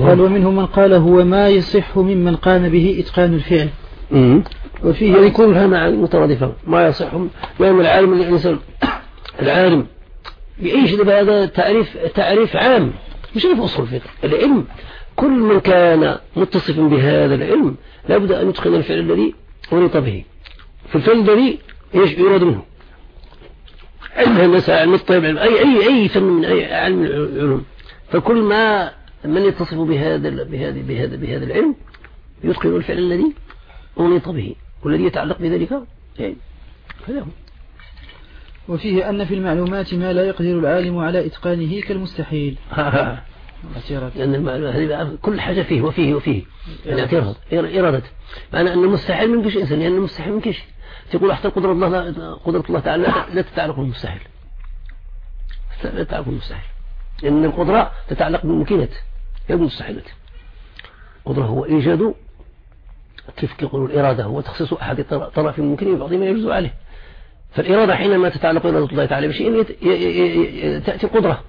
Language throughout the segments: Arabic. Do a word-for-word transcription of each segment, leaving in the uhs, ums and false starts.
قال ومنهم من قال هو ما يصح ممن قام به إتقان الفعل. وفيه يكون مع المترادفة ما يصح ما العالم الإنسان العالم بأي شيء. هذا تعريف تعريف عام مش في أصول الفقه. العلم كل من كان متصفا بهذا العلم لابد أن يتقن الفعل الذي أريد به. في الفعل الذي يراد منه علم الناس علم الطيب علم أي أي أي فن من أي علم العلوم. فكل ما من يتصف بهذا بهذا بهذا بهذا العلم يتقن الفعل الذي أريد به والذي يتعلق بذلك يعني هذا هو. وفيه أن في المعلومات ما لا يقدر العالم على إتقانه كالمستحيل. لأن المعلومات كل حاجة فيه وفيه وفيه يعني اعتراض إرادة معنى أن المستحيل من كش إنسان لأن يعني المستحيل من كش تقول حتى قدرة الله قدرة الله تعالى لا تتعلق بالمستحيل لا تتعلق بالمستحيل لأن القدرة تتعلق بالممكنات لا بالمستحيلات. القدرة هو إيجاد كيف يقولوا الإرادة هو تخصيص أحد طرف الممكن ببعض ما يجوز عليه. فالإرادة حينما تتعلق إرادة الله تعالى بشيء تأتي القدرة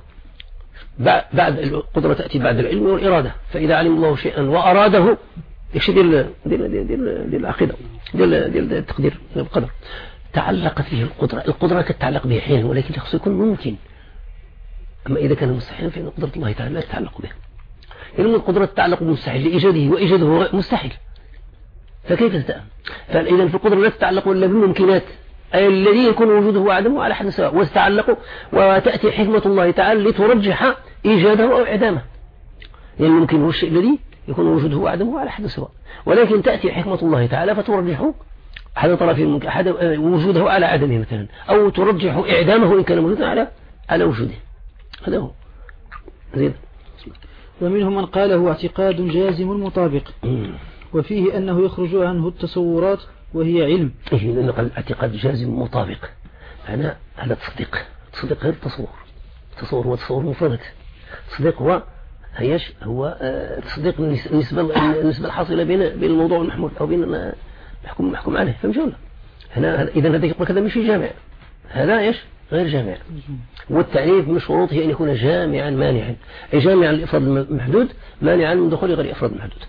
بعد القدرة تأتي بعد العلم والإرادة. فإذا علم الله شيئا وأراده يكشي ديال ديال ديال ديال العقيدة ديال ديال التقدير القدر تعلقت فيه القدرة. القدرة تتعلق به حين ولكن يخص يكون ممكن. أما إذا كان مستحيلا فإن قدرة الله تعالى لا تتعلق به. يعني القدرة تتعلق بالمستحيل لإيجاده وإيجاده مستحيل فكيف تتأمل. فإذا في القدرة لا تتعلق إلا بالممكنات أي الذي يكون وجوده وعدمه على حد سواء وتتعلق وتأتي حكمة الله تعالى لترجح إيجاده أو إعدامه. يعني ممكن هو الشيء الذي يكون وجوده وعدمه على حد سواء ولكن تأتي حكمة الله تعالى فترجح أحد طرفين أحد وجوده على عدمه مثلا أو ترجح إعدامه إن كان موجودا على على وجوده. هذا هو زين. ومنهم من قال هو اعتقاد جازم مطابق وفيه أنه يخرج عنه التصورات وهي علم. إيه لأنه قال اعتقاد جازم مطابق أنا هذا تصديق. تصديق غير تصور. تصور هو تصور مفرد. تصديق هو هيش هو تصديق النسبة النسبة الحاصلة بين بين الموضوع المحمول أو بين المحكوم محكوم عليه. فهمت ولا؟ هنا إذا هذا يقول كذا مش جامع هذا إيش غير جامع. والتعريف من شروطه أن يكون جامعا مانعا أي جامعا لإفراد المحدود مانعا من دخول غير إفراد المحدود.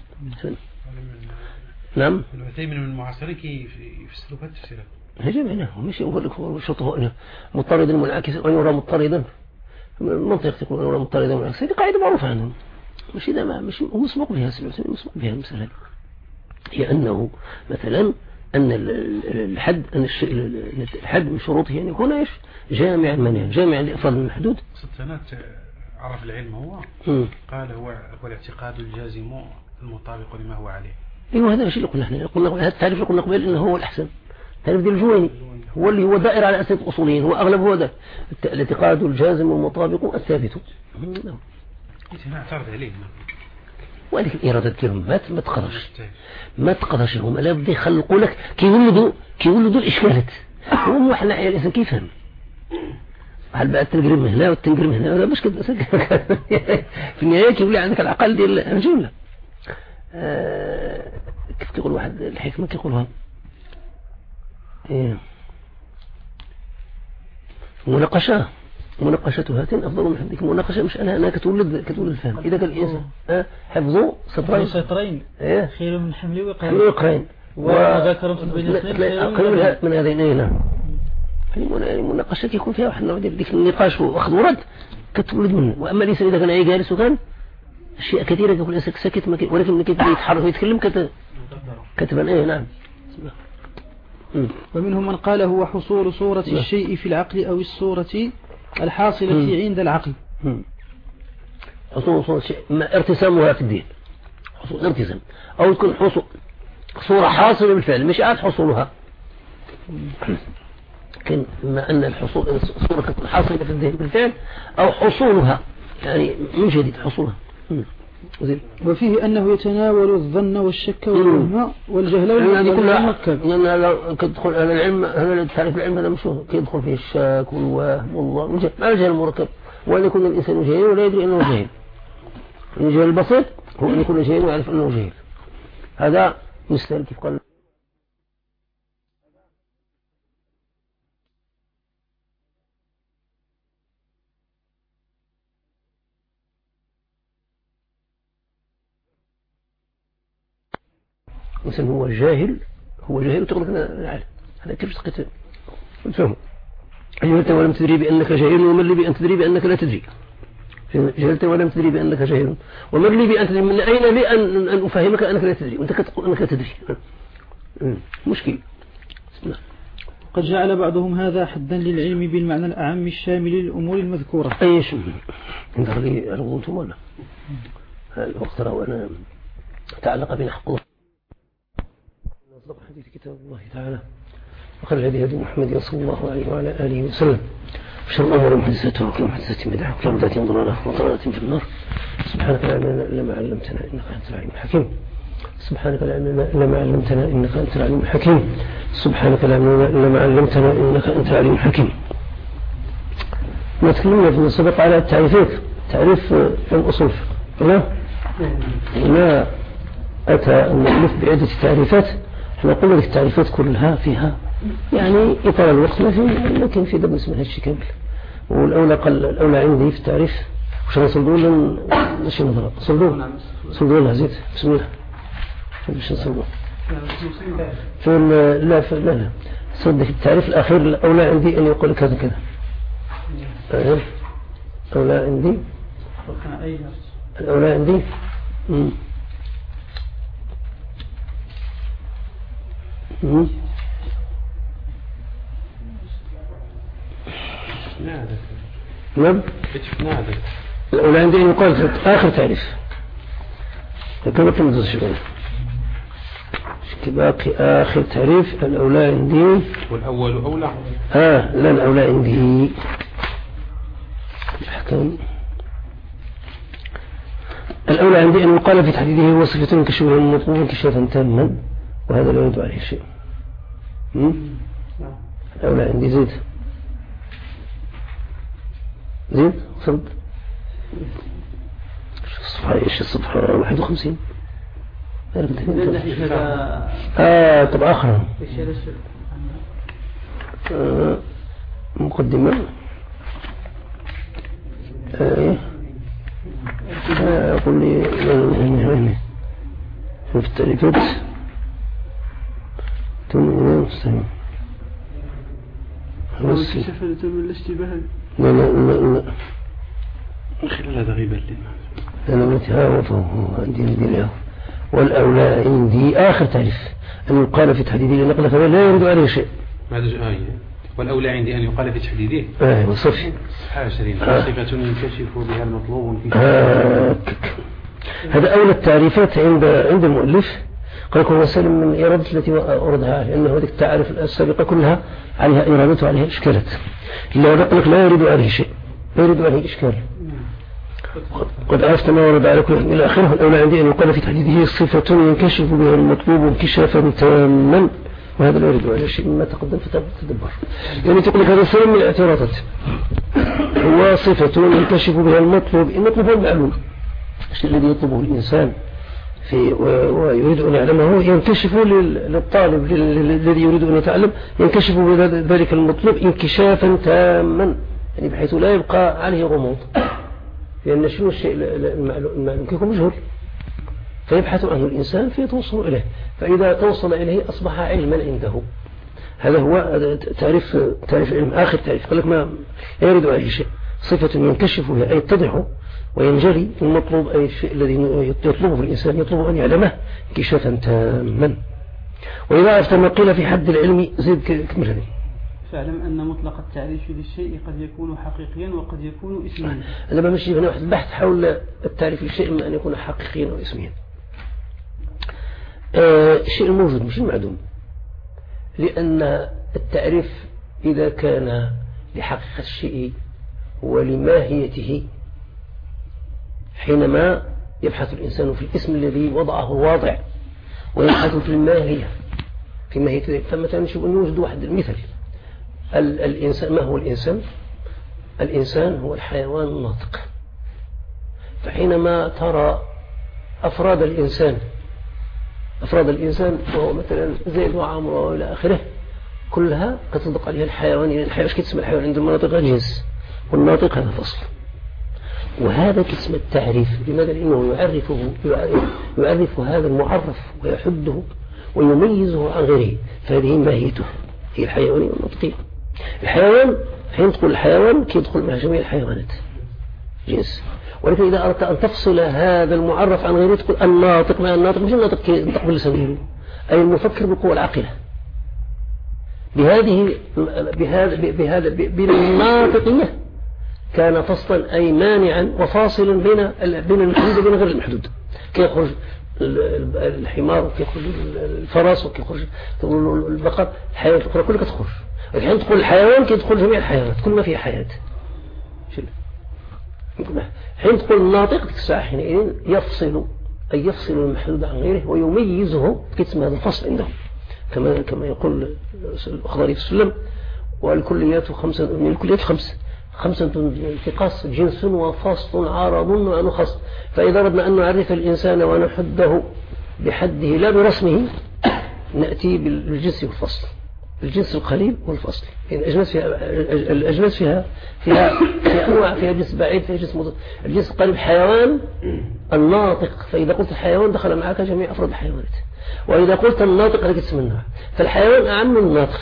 نعم. العثيمين من المعاصرين كيف يفسروا هذا التفسير؟ هي جمعنا مش هو شرطه مضطردا منعكس أن يرى مضطردا المنطق تقول أن يرى مضطردا منعكس. هذه قاعدة معروفة عنهم مش إذا ما مش مسبوق بها العثيمين مسبوق بها المسألة هي أنه مثلا أن الحد أن الشيء الحد من شروطه أن يكون إيش جامعا مانعا جامعا لإفراد المحدود. ست سنوات عرف العلم هو م. قال هو هو الاعتقاد الجازم المطابق لما هو عليه. ايوه هذا الشيء اللي قلنا احنا قلنا هذا التعريف اللي قلنا قبل انه هو الاحسن. التعريف ديال الجويني هو اللي هو دائر على اساس الاصوليين هو اغلب هو ده الاعتقاد الجازم المطابق الثابت. هنا اعترض عليه وهذيك الاراده ديالهم ما ما تقدرش ما تقدرش هما لا بد يخلقوا لك كيولدوا كيولدوا الاشكالات. هو واحد الناحيه الانسان كيفهم هل بقى التنقرم هنا والتنقرم هنا ولا باش كده في النهايه كيولي عندك العقل ديال الجمله. آه كيف تقول واحد الحكمة كيقولها إيه مناقشة مناقشة هاتين أفضل من حديك. مناقشة مش أنا أنا كتولد كتولد الفهم. إذا كان الإنسان آه حفظه سطرين سطرين إيه خير من حمل وقرين حمل وقرين وذكر بين اثنين أقل من هذين هنا. المناقشة يكون فيها واحد نوع ديك النقاش وأخذ ورد كتولد منه. وأما الإنسان إذا كان جالس وكان أشياء كثيرة يقول الإنسان ساكت ولكن كيف يتحرك ويتكلم كت كتبا إيه نعم. ومنهم من قال هو حصول صورة الشيء في العقل أو الصورة الحاصلة م. عند العقل. م. حصول صورة الشيء ارتسامها في الدين حصول ارتسام أو تكون حصول صورة حاصلة بالفعل مش عاد حصولها. لكن ما أن الحصول الصورة تكون حاصلة في الدين بالفعل أو حصولها يعني من جديد حصولها. وفيه أنه يتناول الظن والشك والوهم والجهل والمركب. لأن هذا كدخل على العلم هذا تعرف العلم هذا مش كيدخل فيه الشك والوهم والله ما الجهل المركب وأن يكون الإنسان جاهل ولا يدري أنه جاهل. الجهل البسيط هو أن يكون جاهل ويعرف أنه جاهل. هذا مثل كيف قال مثلا هو جاهل هو جاهل وتقول لك أنا عالم، هذا كيف تقيت تفهم؟ جهلت ولم تدري بأنك جاهل ومن لي بأن تدري بأنك لا تدري. جهلت ولم تدري بأنك جاهل ومن لي بأن تدري، من أين لي أن أن أفهمك أنك لا تدري وأنت تقول أنك لا تدري؟ مشكل. قد جعل بعضهم هذا حدا للعلم بالمعنى الأعم الشامل للأمور المذكورة. أيش انظر لي الغوث ولا الوقت رأوا أنا تعلق بين حق الله نطلق حديث كتاب الله تعالى وخير الهدي هدي محمد صلى الله عليه وعلى آله وسلم وشر الأمور محدثاتها وكل محدثة بدعة وكل بدعة ضلالة وضلالة في النار. سبحانك لا علم لنا إلا ما علمتنا إنك أنت العليم الحكيم. سبحانك لا علم لنا إلا ما علمتنا إنك أنت العليم الحكيم. سبحانك لا علم لنا إلا ما علمتنا إنك أنت العليم الحكيم. نتكلم في السبق على التعريفات، تعريف الأصول لا لا أتى المؤلف بعدة تعريفات. احنا قلنا لك التعريفات كلها فيها يعني إطار الوقت ما في، لكن في درس منهج كامل. والأولى قال الأولى عندي في التعريف وش نصلدون ليش نظرة صلدون صلدون هزيت بسم الله ليش نصلدون في لا في لا لا صدق التعريف الأخير. الأولى عندي أن يقول كذا كذا الأولى عندي الأولى عندي مم. مم. نعم الأولى عندي أن يقال آخر تعريف كما كما تشبه باقي آخر تعريف. الأولى عندي والأول أولى آه لا الأولى عندي الحكم. الأولى عندي أن يقال في تحديده هو صفة كشبه المطلوب انكشافا تاما وهذا لا يدعو عليه شيء. الأولى عندي زيد زين صد الصفحة ايش الصفحة واحد وخمسين اه طب آخر آه مقدمة آه أقول لي في التعريفات ثم إلى مستمع لا لا لا لا خلال هذا غيبا لنا أنا متهاوفه عندي نديره. والأولى عندي آخر تعريف أن يقال في تحديده لنقل فلا لا يرد عليه شيء. ماذا آية والأولى عندي أن يقال في تحديده آه وصفي عشرين صفة ينكشف بها المطلوب آه. هذا أولى التعريفات عند عند المؤلف. قال هو سلم من إرادة التي أوردها لأنه هذه التعارف السابقة كلها عليها إرادة وعليها إشكالات. إلا ونقلق لا يريد عليه شيء لا يريد عليه إشكال. قد عرفت ما ورد على كل إلى آخره. الأولى عندي أن يقال في تحديده صفة ينكشف بها المطلوب انكشافا تاما وهذا لا يريد عليه شيء مما تقدم فتدبر. يعني تقول لك هذا سلم من الاعتراضات هو صفة ينكشف بها المطلوب. المطلوب هو المعلوم الشيء الذي يطلبه الإنسان في ويريد أن يعلمه ينكشف للطالب الذي يريد أن يتعلم ينكشف بذلك المطلوب انكشافا تاما يعني بحيث لا يبقى عليه غموض. لأن شنو الشيء المعلوم كيكون مجهول فيبحث عنه الإنسان فيتوصل إليه فإذا توصل إليه أصبح علما عنده. هذا هو تعريف تعريف علم. آخر تعريف قال لك ما يريد عليه شيء صفة ينكشف بها أي يتضح وينجلي المطلوب أي الشيء الذي يطلبه الإنسان يطلب أن يعلمه انكشافا تاما. وإذا عرفت ما قيل في حد العلم زيد كمل هذه. فاعلم أن مطلق التعريف للشيء قد يكون حقيقيا وقد يكون اسميا. أنا بمشي هنا واحد البحث حول التعريف للشيء إما أن يكون حقيقيا أو اسميا. آه الشيء الموجود مش المعدوم لأن التعريف إذا كان لحقيقة الشيء ولماهيته حينما يبحث الإنسان في الاسم الذي وضعه الواضع ويبحث في الماهية في ماهية. فمثلا نشوف أن يوجد واحد المثل الإنسان. ما هو الإنسان؟ الإنسان هو الحيوان الناطق. فحينما ترى أفراد الإنسان أفراد الإنسان وهو مثلا زيد وعمر وإلى آخره كلها قد تطلق عليها الحيوان. يعني الحيوان كي تسمى الحيوان عند المناطق الجنس والناطق هذا فصل. وهذا اسم التعريف لماذا؟ لأنه يعرفه يعرف, يعرف هذا المعرف ويحده ويميزه عن غيره، فهذه ماهيته هي الحيوانية والنطقية. الحيوان حين تقول الحيوان كيدخل مع جميع الحيوانات جنس، ولكن إذا أردت أن تفصل هذا المعرف عن غيره تقول الناطق. مع الناطق مش الناطق ينطق بلسانه، أي المفكر بالقوة العاقلة. بهذه بهذا بهذا بالناطقية كان فصلا أي مانعا وفاصلا بين بين المحدود وبين غير المحدود. كيخرج الحمار وكيخرج الفرس وكيخرج البقر، الحيوانات الأخرى كلها كتخرج. الحين تقول الحيوان كيدخل جميع الحيوانات كل ما فيها حياة. حين تقول الناطق ديك الساعة حينئذ يفصل أي يفصل المحدود عن غيره ويميزه، كتسمى هذا الفصل عندهم كما كما يقول الأخضري في السلم: والكليات خمسة من الكليات خمسة خمسة انتقاص جنس وفصل عارض ونخص. فإذا أردنا أن نعرف الإنسان ونحده بحده لا برسمه نأتي بالجنس والفصل، الجنس القليل والفصل. يعني الأجناس فيها الأجناس فيها فيها فيها أنواع، فيها جنس بعيد، فيها جنس مضر. الجنس القليل حيوان الناطق، فإذا قلت الحيوان دخل معك جميع أفراد الحيوانات، وإذا قلت الناطق هذا اسم النوع. فالحيوان أعم من الناطق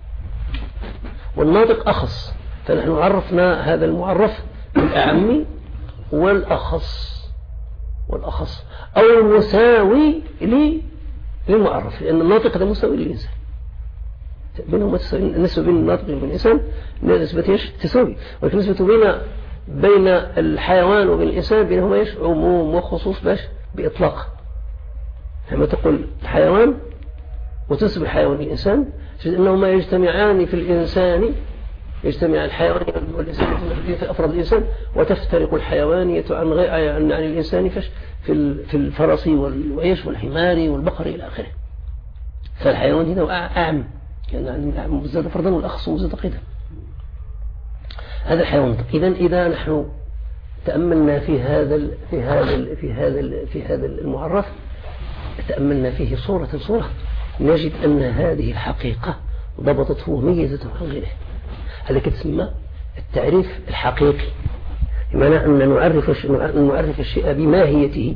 والناطق أخص، فنحن عرفنا هذا المعرف بالأعم والأخص والأخص أو المساوي للمعرف، لأن الناطق هذا مساوي للإنسان. بينهما النسبة بين الناطق وبين الإنسان نسبة ايش؟ تساوي، ولكن نسبة بين بين الحيوان وبين الإنسان بينهما ايش؟ عموم وخصوص باش بإطلاق. لما تقول الحيوان وتنسب الحيوان للإنسان تجد أنهما يجتمعان في الإنسان، يجتمع الحيوان والإنسان في أفراد الإنسان، وتفترق الحيوانية عن غير عن الإنسان فش في في الفرس والويش والحمار والبقر إلى آخره. فالحيوان هنا أعم، يعني الأعم مزداد فردا والأخص مزداد قيدا. هذا الحيوان. إذا إذا نحن تأملنا في هذا في هذا في هذا في هذا المعرف، تأملنا فيه صورة صورة، نجد أن هذه الحقيقة ضبطته وميزته عن غيره. هذا تسمى التعريف الحقيقي، بمعنى أن نعرف نعرف الشيء بماهيته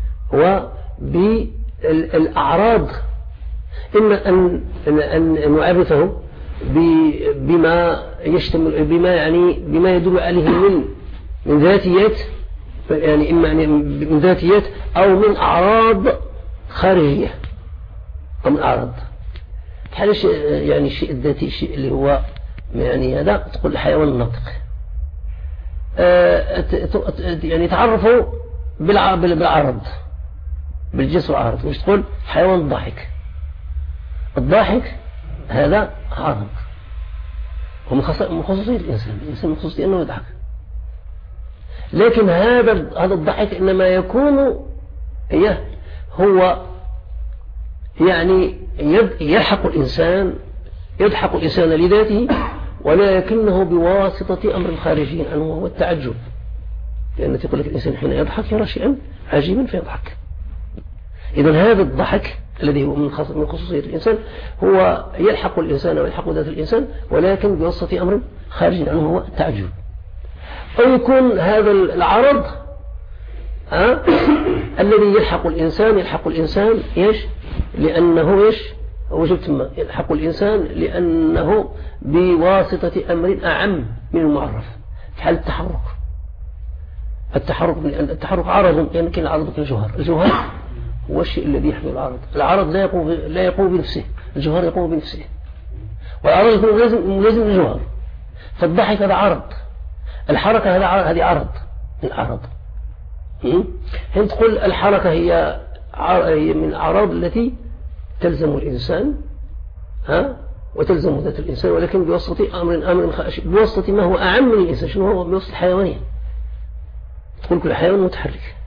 وبالأعراض، إما أن أن نعرفه بما يشتمل بما يعني بما يدل عليه من من ذاتيات، يعني إما من ذاتيات أو من أعراض خارجية أو من أعراض. هذا يعني الشيء الذاتي، الشيء اللي هو يعني هذا تقول الحيوان الناطق. يعني تعرفوا بالعرض، بالجنس والعرض. مش تقول حيوان الضاحك، الضاحك هذا عرض ومن خصوصية الإنسان، الإنسان من خصوصية أنه يضحك. لكن هذا هذا الضحك إنما يكون هو يعني يلحق الإنسان يضحك الإنسان لذاته، ولكنه بواسطة أمر خارجي عنه وهو التعجب. لأن تقول لك الإنسان حين يضحك يرى شيئا عجيبا فيضحك. إذن هذا الضحك الذي هو من خصوصية الإنسان هو يلحق الإنسان ويلحق ذات الإنسان، ولكن بواسطة أمر خارجي عنه وهو التعجب. أو يكون هذا العرض أه؟ الذي يلحق الإنسان يلحق الإنسان إيش؟ لأنه إيش؟ وجبت ما يلحق الإنسان لأنه بواسطة أمر أعم من المعرف، في حال التحرك. التحرك التحرك عرض، يمكن العرض كالجوهر. الجوهر هو الشيء الذي يحمل العرض. العرض لا يقوم لا يقوم بنفسه، الجوهر يقوم بنفسه، والعرض يكون لازم لازم الجوهر. فالضحك هذا عرض، الحركة هذا هذه عرض من العرض. حين تقول الحركة هي هي من الأعراض التي تلزم الإنسان ها وتلزم ذات الإنسان، ولكن بواسطة أمر أمر بواسطة ما هو أعم من الإنسان. شنو هو؟ بواسطة الحيوانية. تقول كل حيوان متحرك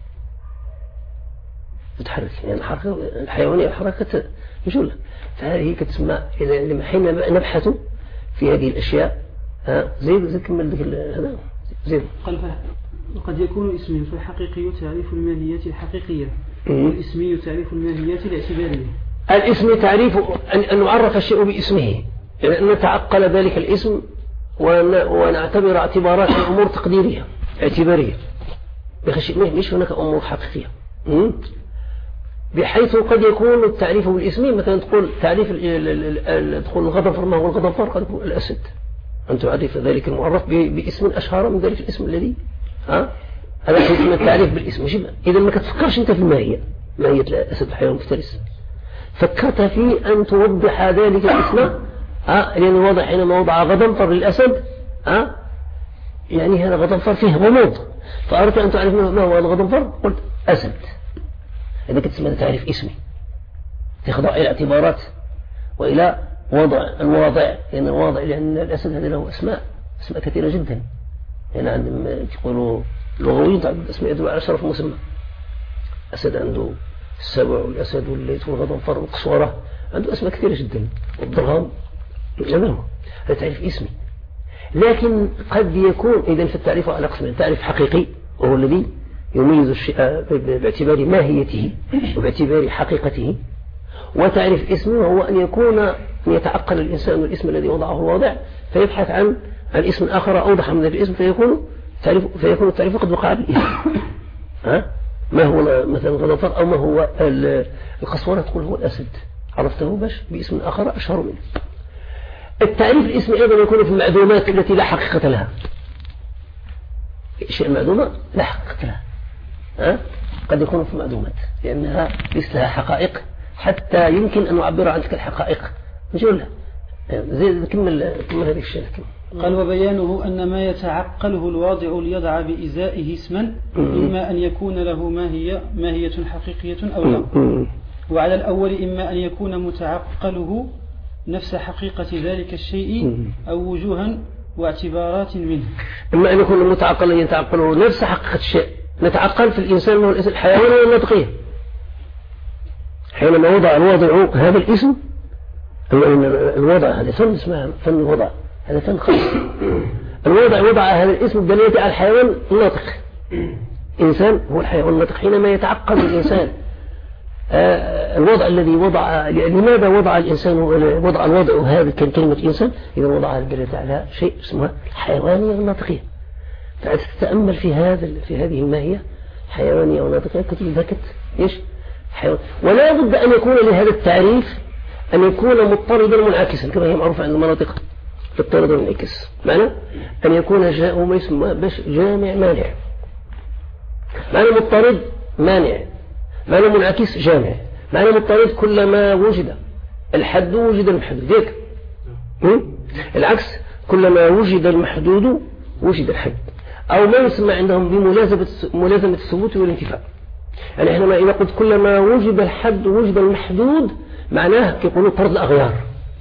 متحرك يعني الحركة الحيوانية حركة مجولة. فهذه كتسمى إذا حين نبحث في هذه الأشياء ها زيد زيد كمل ذيك هذا زيد. قال وقد يكون اسمي فالحقيقي تعريف الماهية الحقيقية، والاسمي تعريف الماهية الاعتبارية. الاسم تعريف أن نعرف الشيء باسمه، يعني أن نتعقل ذلك الاسم ونعتبر اعتبارات الأمور تقديرية اعتبارية، مش هناك أمور حقيقية. بحيث قد يكون التعريف بالاسم مثلا تقول تعريف تقول الغضنفر ما هو الغضنفر قد يكون الأسد أن تعرف ذلك المعرف باسم أشهر من ذلك الاسم الذي ها هذا اسم التعريف بالاسم إذا ما كتفكرش أنت في الماهية ماهية الأسد الحيوان المفترس فكرت في أن توضح ذلك الاسم ها لأن واضح حينما وضع غضنفر للأسد ها يعني هذا غضنفر فيه غموض فأردت أن تعرف ما هو الغضنفر قلت أسد إذا كنت تسمى تعريف اسمي تخضع إلى اعتبارات وإلى وضع الواضع لأن الواضع لأن الأسد هذا له أسماء أسماء كثيرة جدا يعني عندما يقولوا لغويين تعدد أسماء يدل على شرف مسمى أسد عنده السبع والأسد والليث والغضنفر والقصورة عنده أسماء كثيرة جدا والضرغام هذا تعريف اسمي لكن قد يكون إذا في التعريف على قسمين تعريف حقيقي وهو الذي يميز الشيء باعتبار ماهيته وباعتبار حقيقته وتعريف اسمي وهو أن يكون أن يتعقل الإنسان الاسم الذي وضعه الواضع فيبحث عن الاسم الآخر أوضح من الاسم فيكون تعريف فيكون التعريف قد وقع بالاسم ها ما هو مثلا الغضنفر أو ما هو القصورة تقول هو الأسد عرفته باش باسم آخر أشهر منه التعريف الاسمي أيضا يكون في المعدومات التي لا حقيقة لها شيء معدومة لا حقيقة لها ها؟ قد يكون في معدومات لأنها ليس لها حقائق حتى يمكن أن نعبر عن تلك الحقائق نقول زي كمل كمل هذه الشيء قال وبيانه أن ما يتعقله الواضع ليضع بإزائه اسما إما أن يكون له ماهية ماهية حقيقية أو لا وعلى الأول إما أن يكون متعقله نفس حقيقة ذلك الشيء أو وجوها واعتبارات منه إما أن يكون متعقلا يتعقله نفس حقيقة الشيء نتعقل في الإنسان هو الاسم الحيواني والنطقية حينما وضع الواضع هذا الاسم الوضع هذا فن اسمها فن الوضع هذا فن خاص الوضع وضع هذا الاسم بدليل على الحيوان الناطق إنسان هو الحيوان الناطق حينما يتعقل الإنسان الوضع الذي وضع لماذا وضع الإنسان وضع الوضع هذا كلمة إنسان إذا وضع الدليل على شيء اسمه الحيوانية والناطقية فتتأمل في هذا في هذه الماهية حيوانية والناطقية كتب ذكت إيش حيوان ولا بد أن يكون لهذا التعريف أن يكون مضطردا منعكسا كما هي معروفة عند المناطق مضطردا منعكس معنى أن يكون جاء ما يسمى باش جامع مانع معنى مضطرد مانع معنى منعكس جامع معنى مضطرد كلما وجد الحد وجد المحدود ديك العكس كلما وجد المحدود وجد الحد أو ما يسمى عندهم بملازمة ملازمة الثبوت والانتفاء يعني حينما إذا قلت كلما وجد الحد وجد المحدود معناه يقولون طرد الأغيار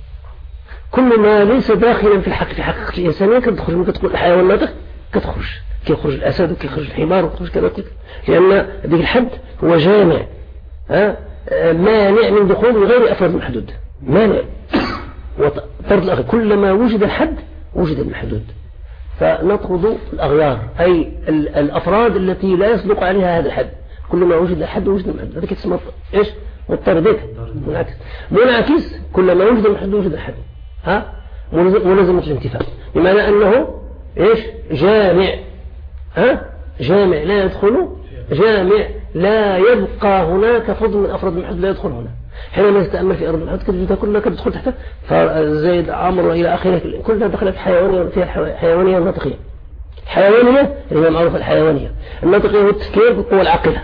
كل ما ليس داخلا في الحق في حقيقة الإنسانية كتخرج من كتقول الحيوان الناطق كتخرج كيخرج الأسد وكيخرج الحمار وكيخرج كذا لأن ذلك الحد هو جامع ها مانع من دخول غير أفراد المحدود مانع وطرد الأغيار كلما وجد الحد وجد المحدود فنطرد الأغيار أي الأفراد التي لا يصدق عليها هذا الحد كلما وجد الحد وجد المحدود هذا كتسمى إيش مضطردك منعكس منعكس كلما وجد المحدود وجد الحد ها ملازمة الانتفاع بمعنى أنه إيش جامع ها جامع لا يدخل جامع لا يبقى هناك فرد من أفراد المحدود لا يدخل هنا حينما يستأمل في أرض المحدود كتجدها كلها تدخل تحته فزيد عمرو إلى آخره كلها دخلت في حيوانية فيها حيوانية الناطقية الحيوانية اللي هي معروفة الحيوانية الناطقية هو التفكير بالقوة العاقلة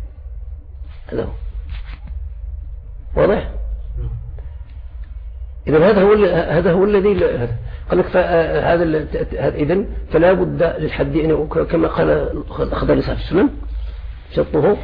هذا هو واضح إذا هذا هو هذا هو الذي قال لك هذا إذا فلا بد للحد أن كما قال الأخضر صاحب السنن شرطه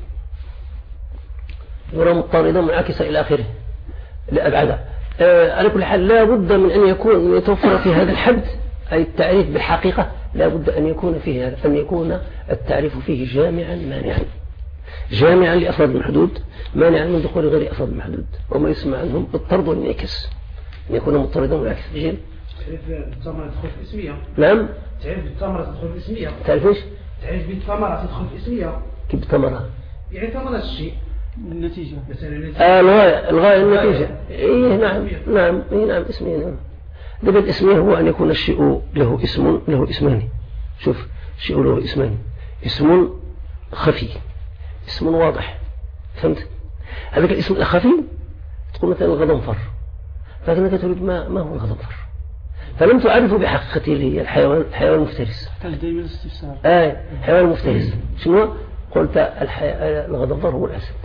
يرى مضطردا منعكسا إلى آخره لا أبعد على كل حال لا بد من أن يكون يتوفر في هذا الحد أي التعريف بالحقيقة لا بد أن يكون فيه أن يكون التعريف فيه جامعا مانعا جامعا لأفراد المحدود مانعا من دخول غير أفراد المحدود وما يسمى عنهم بالطرد والانعكاس أن يكون مضطردا منعكس جيل تعريف الثمرة تدخل في الاسمية نعم تعريف الثمرة تدخل في الاسمية تعرف ايش تعريف بالثمرة تدخل في الاسمية كيف الثمرة يعني ثمرة الشيء النتيجة مثلا آه الغاية الغاية النتيجة إيه نعم نعم إيه نعم اسمية نعم دبل الاسمية هو أن يكون الشيء له اسم له اسمان شوف الشيء له اسمان اسم خفي اسم واضح فهمت هذاك الاسم الخفي تقول مثلا الغضنفر، لكنك تريد ما, ما هو الغضنفر، فلم تعرفه بحقيقته اللي هي الحيوان الحيوان المفترس. تحتاج دائما الاستفسار. آه حيوان مفترس. شنو قلت؟ الغضنفر هو الأسد،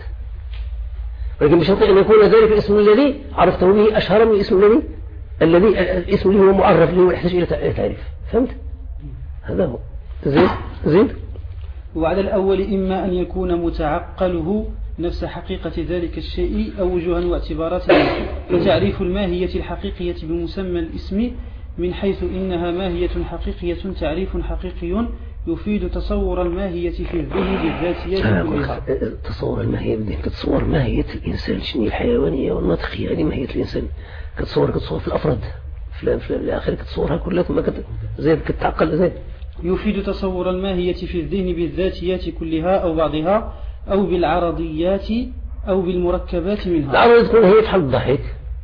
ولكن بشرط أن يكون ذلك الاسم الذي عرفته به أشهر من الاسم الذي الذي الاسم اللي هو معرف اللي هو يحتاج إلى تعريف. فهمت؟ هذا هو. زين زين. وعلى الأول إما أن يكون متعقله نفس حقيقة ذلك الشيء أو وجوها واعتبارات، فتعريف الماهية الحقيقية بمسمى الاسم من حيث إنها ماهية حقيقية تعريف حقيقي يفيد تصور الماهية في الذهن بالذاتية كلها. تصور الماهية بالذهن كتصور ماهية الإنسان شنو الحيوانية والناطقية، هذه ماهية الإنسان كتصور كتصور في الأفراد في في الآخر كتصورها كلها ثم زيد كتعقل زيد. يفيد تصور الماهية في الذهن بالذاتيات كلها أو بعضها أو بالعرضيات أو بالمركبات منها. العرضيات تكون هي بحال الضحك،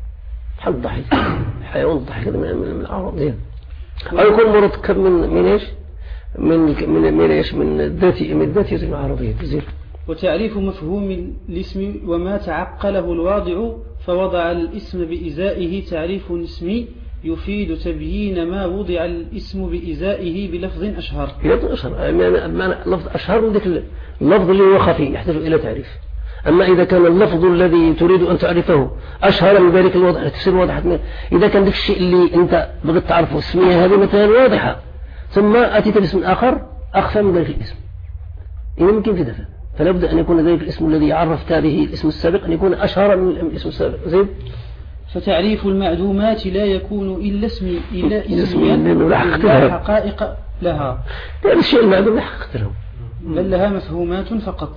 بحال الضحك حيوان الضحك من من الأعراض زين، أو يكون مركب من من إيش من من من إيش من الذاتي من الذاتية العرضية زين. وتعريف مفهوم الاسم وما تعقله الواضع فوضع الاسم بإزائه تعريف اسمي يفيد تبيين ما وضع الاسم بإزائه بلفظ أشهر. بلفظ أشهر معنى لفظ أشهر من ذلك اللفظ اللي هو خفي يحتاج إلى تعريف. أما إذا كان اللفظ الذي تريد أن تعرفه أشهر من ذلك الوضع تفسير واضح، إذا كان ذلك الشيء اللي أنت بغيت تعرفه اسمية هذه مثلا واضحة ثم أتيت باسم آخر أخفى من ذلك الاسم إذا ممكن في دفع، فلا بد أن يكون ذلك الاسم الذي عرفت به الاسم السابق أن يكون أشهر من الاسم السابق زين. فتعريف المعدومات لا يكون إلا اسم إلا اسميا لا حقائق لها، هذا الشيء المعدوم لا حقيقة له بل لها مفهومات فقط.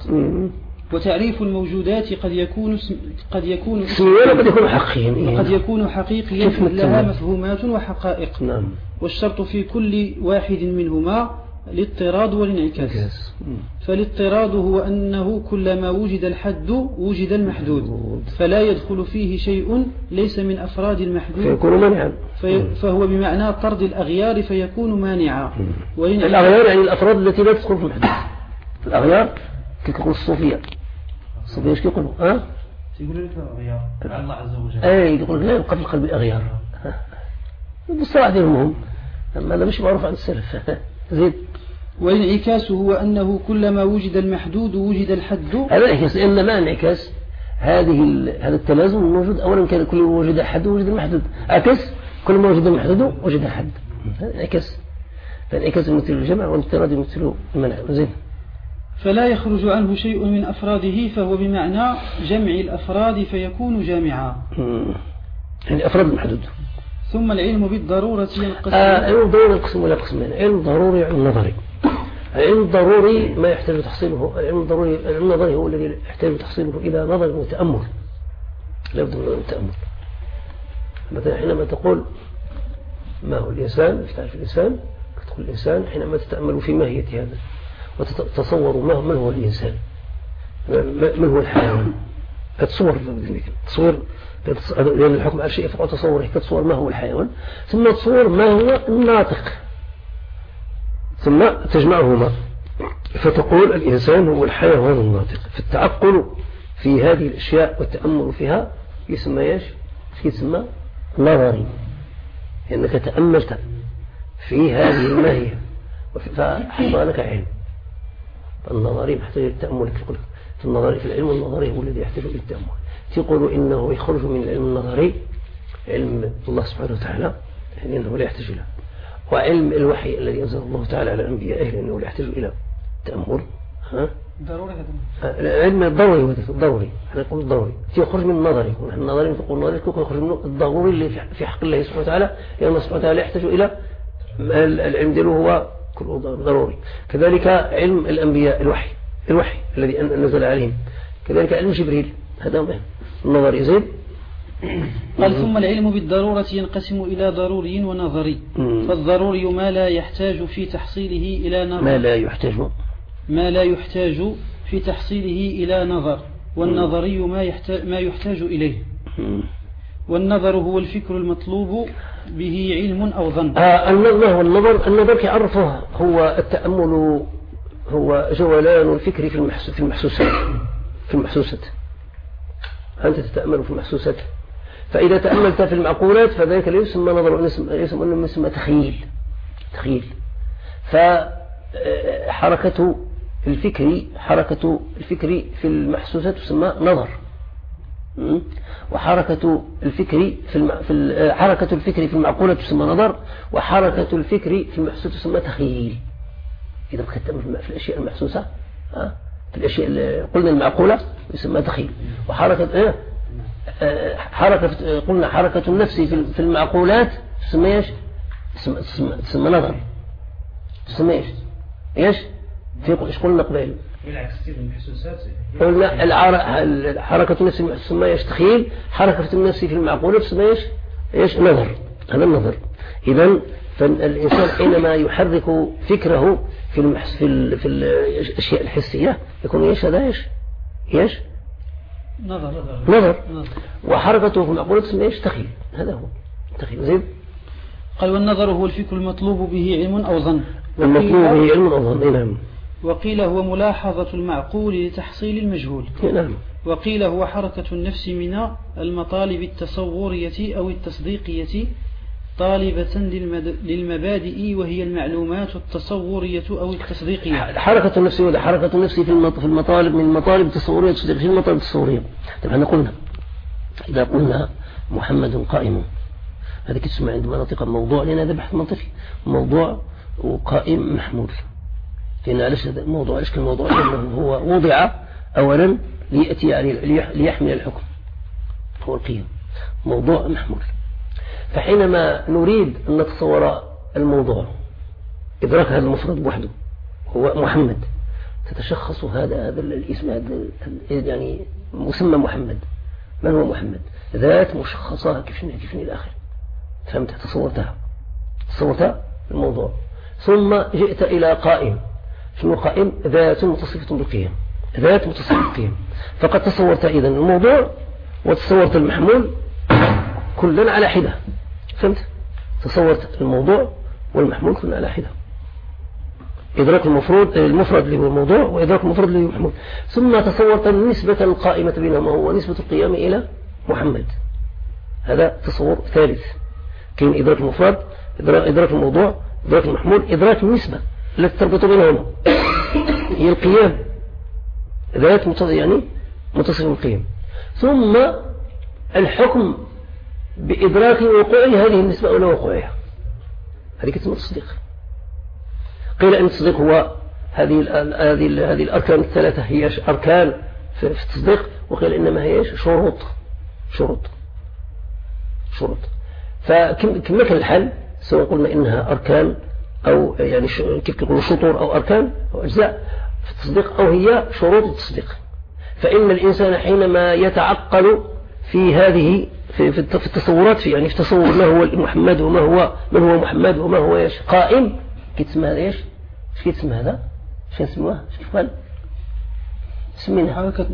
وتعريف الموجودات قد يكون اسم قد يكون اسميا وقد يكون حقيقيا وقد يكون حقيقيا لها مفهومات وحقائق. نعم. والشرط في كل واحد منهما الاضطراد والانعكاس. فالاضطراد هو أنه كلما وجد الحد وجد المحدود، فلا يدخل فيه شيء ليس من أفراد المحدود فيكون مانعا، في فهو بمعنى طرد الأغيار فيكون مانعا. الأغيار يعني الأفراد التي لا تدخل في المحدود. الأغيار كيف يقول الصوفية الصوفية ايش يقولوا؟ ها؟ يقولوا لك الأغيار على الله عز وجل. أي يقول لا يبقى في القلب أغيار. بالصراحة ديالهم أما هذا مش معروف عن السلف. زيد. والانعكاس هو أنه كلما وجد المحدود وجد الحد. هذا الانعكاس إنما انعكاس هذه هذا التلازم الموجود. أولا كان كل ما وجد الحد وجد المحدود، عكس كل ما وجد المحدود وجد الحد. هذا انعكاس. فالانعكاس يمثل الجمع والاضطراد يمثل المنع. زين. فلا يخرج عنه شيء من أفراده فهو بمعنى جمع الأفراد فيكون جامعا. يعني أفراد المحدود. ثم العلم بالضرورة ينقسم. آه علم الضروري ينقسم ولا قسمين، علم ضروري وعلم نظري. العلم الضروري ما يحتاج تحصيله، العلم الضروري العلم النظري هو الذي يحتاج تحصيله إلى نظر وتأمل، لا بد من التأمل. مثلا حينما تقول ما هو الإنسان، تعرف الإنسان، تقول الإنسان حينما تتأمل في ماهية هذا وتتصور ما من هو الإنسان، من هو الحيوان، تتصور تصور لأن الحكم على شيء فقط تصوره، تتصور ما هو الحيوان ثم تصور ما هو الناطق ثم تجمعهما فتقول الإنسان هو الحيوان الناطق. فالتعقل في هذه الأشياء والتأمل فيها يسمى ايش؟ يسمى نظري، لأنك تأملت في هذه الماهية فحصل لك علم. النظري محتاج للتأمل في النظري، في العلم النظري هو الذي يحتاج إلى التأمل. تقول إنه يخرج من العلم النظري علم الله سبحانه وتعالى لأنه لا يحتاج له، وعلم الوحي الذي أنزل الله تعالى على الأنبياء لأنه لا يحتاج إلى تأمل. ها؟ ضروري هذا العلم الضروري هو الضروري، احنا نقول الضروري يخرج من النظري، ونحن النظري نقول النظري يخرج من الضروري اللي في حق الله سبحانه وتعالى لأن الله سبحانه وتعالى يحتاج إلى العلم دياله هو كله ضروري. كذلك علم الأنبياء الوحي الوحي الذي نزل عليهم، كذلك علم جبريل هذا مهم النظري. زين. قال ثم العلم بالضرورة ينقسم إلى ضروري ونظري. فالضروري ما لا يحتاج في تحصيله إلى نظر ما لا يحتاج ما لا يحتاج في تحصيله إلى نظر، والنظري ما يحتاج ما يحتاج إليه. والنظر هو الفكر المطلوب به علم أو ظن. آه النظر هو النظر النظر كيعرفه هو التأمل، هو جولان الفكر في المحسوسات في المحسوسات أنت تتأمل في المحسوسات. فإذا تأملت في المعقولات فذلك لا يسمى نظر، يسمى أنه يسمى تخيل. تخيل. فحركة الفكر حركة الفكر في المحسوسات تسمى نظر، وحركة الفكر في الم... في حركة الفكر في المعقولة تسمى نظر، وحركة الفكر في المحسوس تسمى تخيل. إذا بكتم في الأشياء المحسوسة في الأشياء اللي قلنا المعقولة يسمى تخيل. وحركة إيه؟ حركة قلنا حركة النفس في المعقولات تسمى إيش؟ تسمى, تسمى, تسمى نظر. تسمى إيش؟ إيش؟ في إيش قلنا قبل؟ بالعكس المحسوسات قلنا حركة النفس تسمى إيش؟ تخيل. حركة النفس في المعقولات تسمى إيش؟ إيش؟ نظر. هذا النظر. إذن فالإنسان حينما يحرك فكره في المحس في ال... في الأشياء الحسية يكون إيش؟ هذا إيش؟ إيش؟ نظر. نظر. وحركته في المعقولات تسمى إيش؟ تخيل. هذا هو تخيل. زين. قال والنظر هو الفكر المطلوب به علم أو ظن. المطلوب به علم أو ظن. نعم. وقيل هو ملاحظة المعقول لتحصيل المجهول. نعم. وقيل هو حركة النفس من المطالب التصورية أو التصديقية طالبة للمبادئ وهي المعلومات التصورية أو التصديقية. حركة النفس ولا حركة النفس في المطالب من المطالب التصورية والتصديقية. في المطالب التصورية طبعا قلنا إذا قلنا محمد قائم هذا تسمى عندما نطق موضوع لأن هذا بحث منطقي موضوع وقائم محمول. لأن علاش هذا الموضوع علاش كان الموضوع لأنه هو وضع أولا ليأتي يعني ليحمل الحكم هو القيم موضوع محمول. فحينما نريد أن نتصور الموضوع إدراك هذا المفرد بوحده هو محمد تتشخص هذا هذا الاسم هذا يعني مسمى محمد. من هو محمد؟ ذات مشخصة كيف شنو كيف إلى آخر. فهمت؟ تصورتها تصورتها الموضوع. ثم جئت إلى قائم. شنو قائم؟ ذات متصفة بالقيم. ذات متصفة بالقيم. فقد تصورت إذن الموضوع وتصورت المحمول كلنا على حدة. فهمت؟ تصورت الموضوع والمحمول كلنا على حدة. إدراك المفروض المفرد اللي هو الموضوع وإدراك المفرد اللي هو المحمول. ثم تصورت النسبة القائمة بينهما هو نسبة القيام إلى محمد. هذا تصور ثالث. كاين إدراك المفرد إدراك الموضوع إدراك المحمول إدراك النسبة التي تربط بينهما هي القيام ذات يعني متصف بالقيام. ثم الحكم بإدراك وقوع هذه النسبة أو لا وقوعها. هذه كتسمى التصديق. قيل أن التصديق هو هذه هذه هذه الأركان الثلاثة هي أركان في التصديق وقيل إنما هي شروط شروط شروط. فكما كان الحال سواء قلنا إنها أركان أو يعني كيف يقولوا شطور أو أركان أو أجزاء في التصديق أو هي شروط التصديق. فإن الإنسان حينما يتعقل في هذه في في التصورات في يعني في تصور ما هو محمد وما هو من هو محمد وما هو ايش قائم كيتسمى هذا ايش ايش كيتسمى هذا ايش كنسموه ايش كيف قال سمينا حركة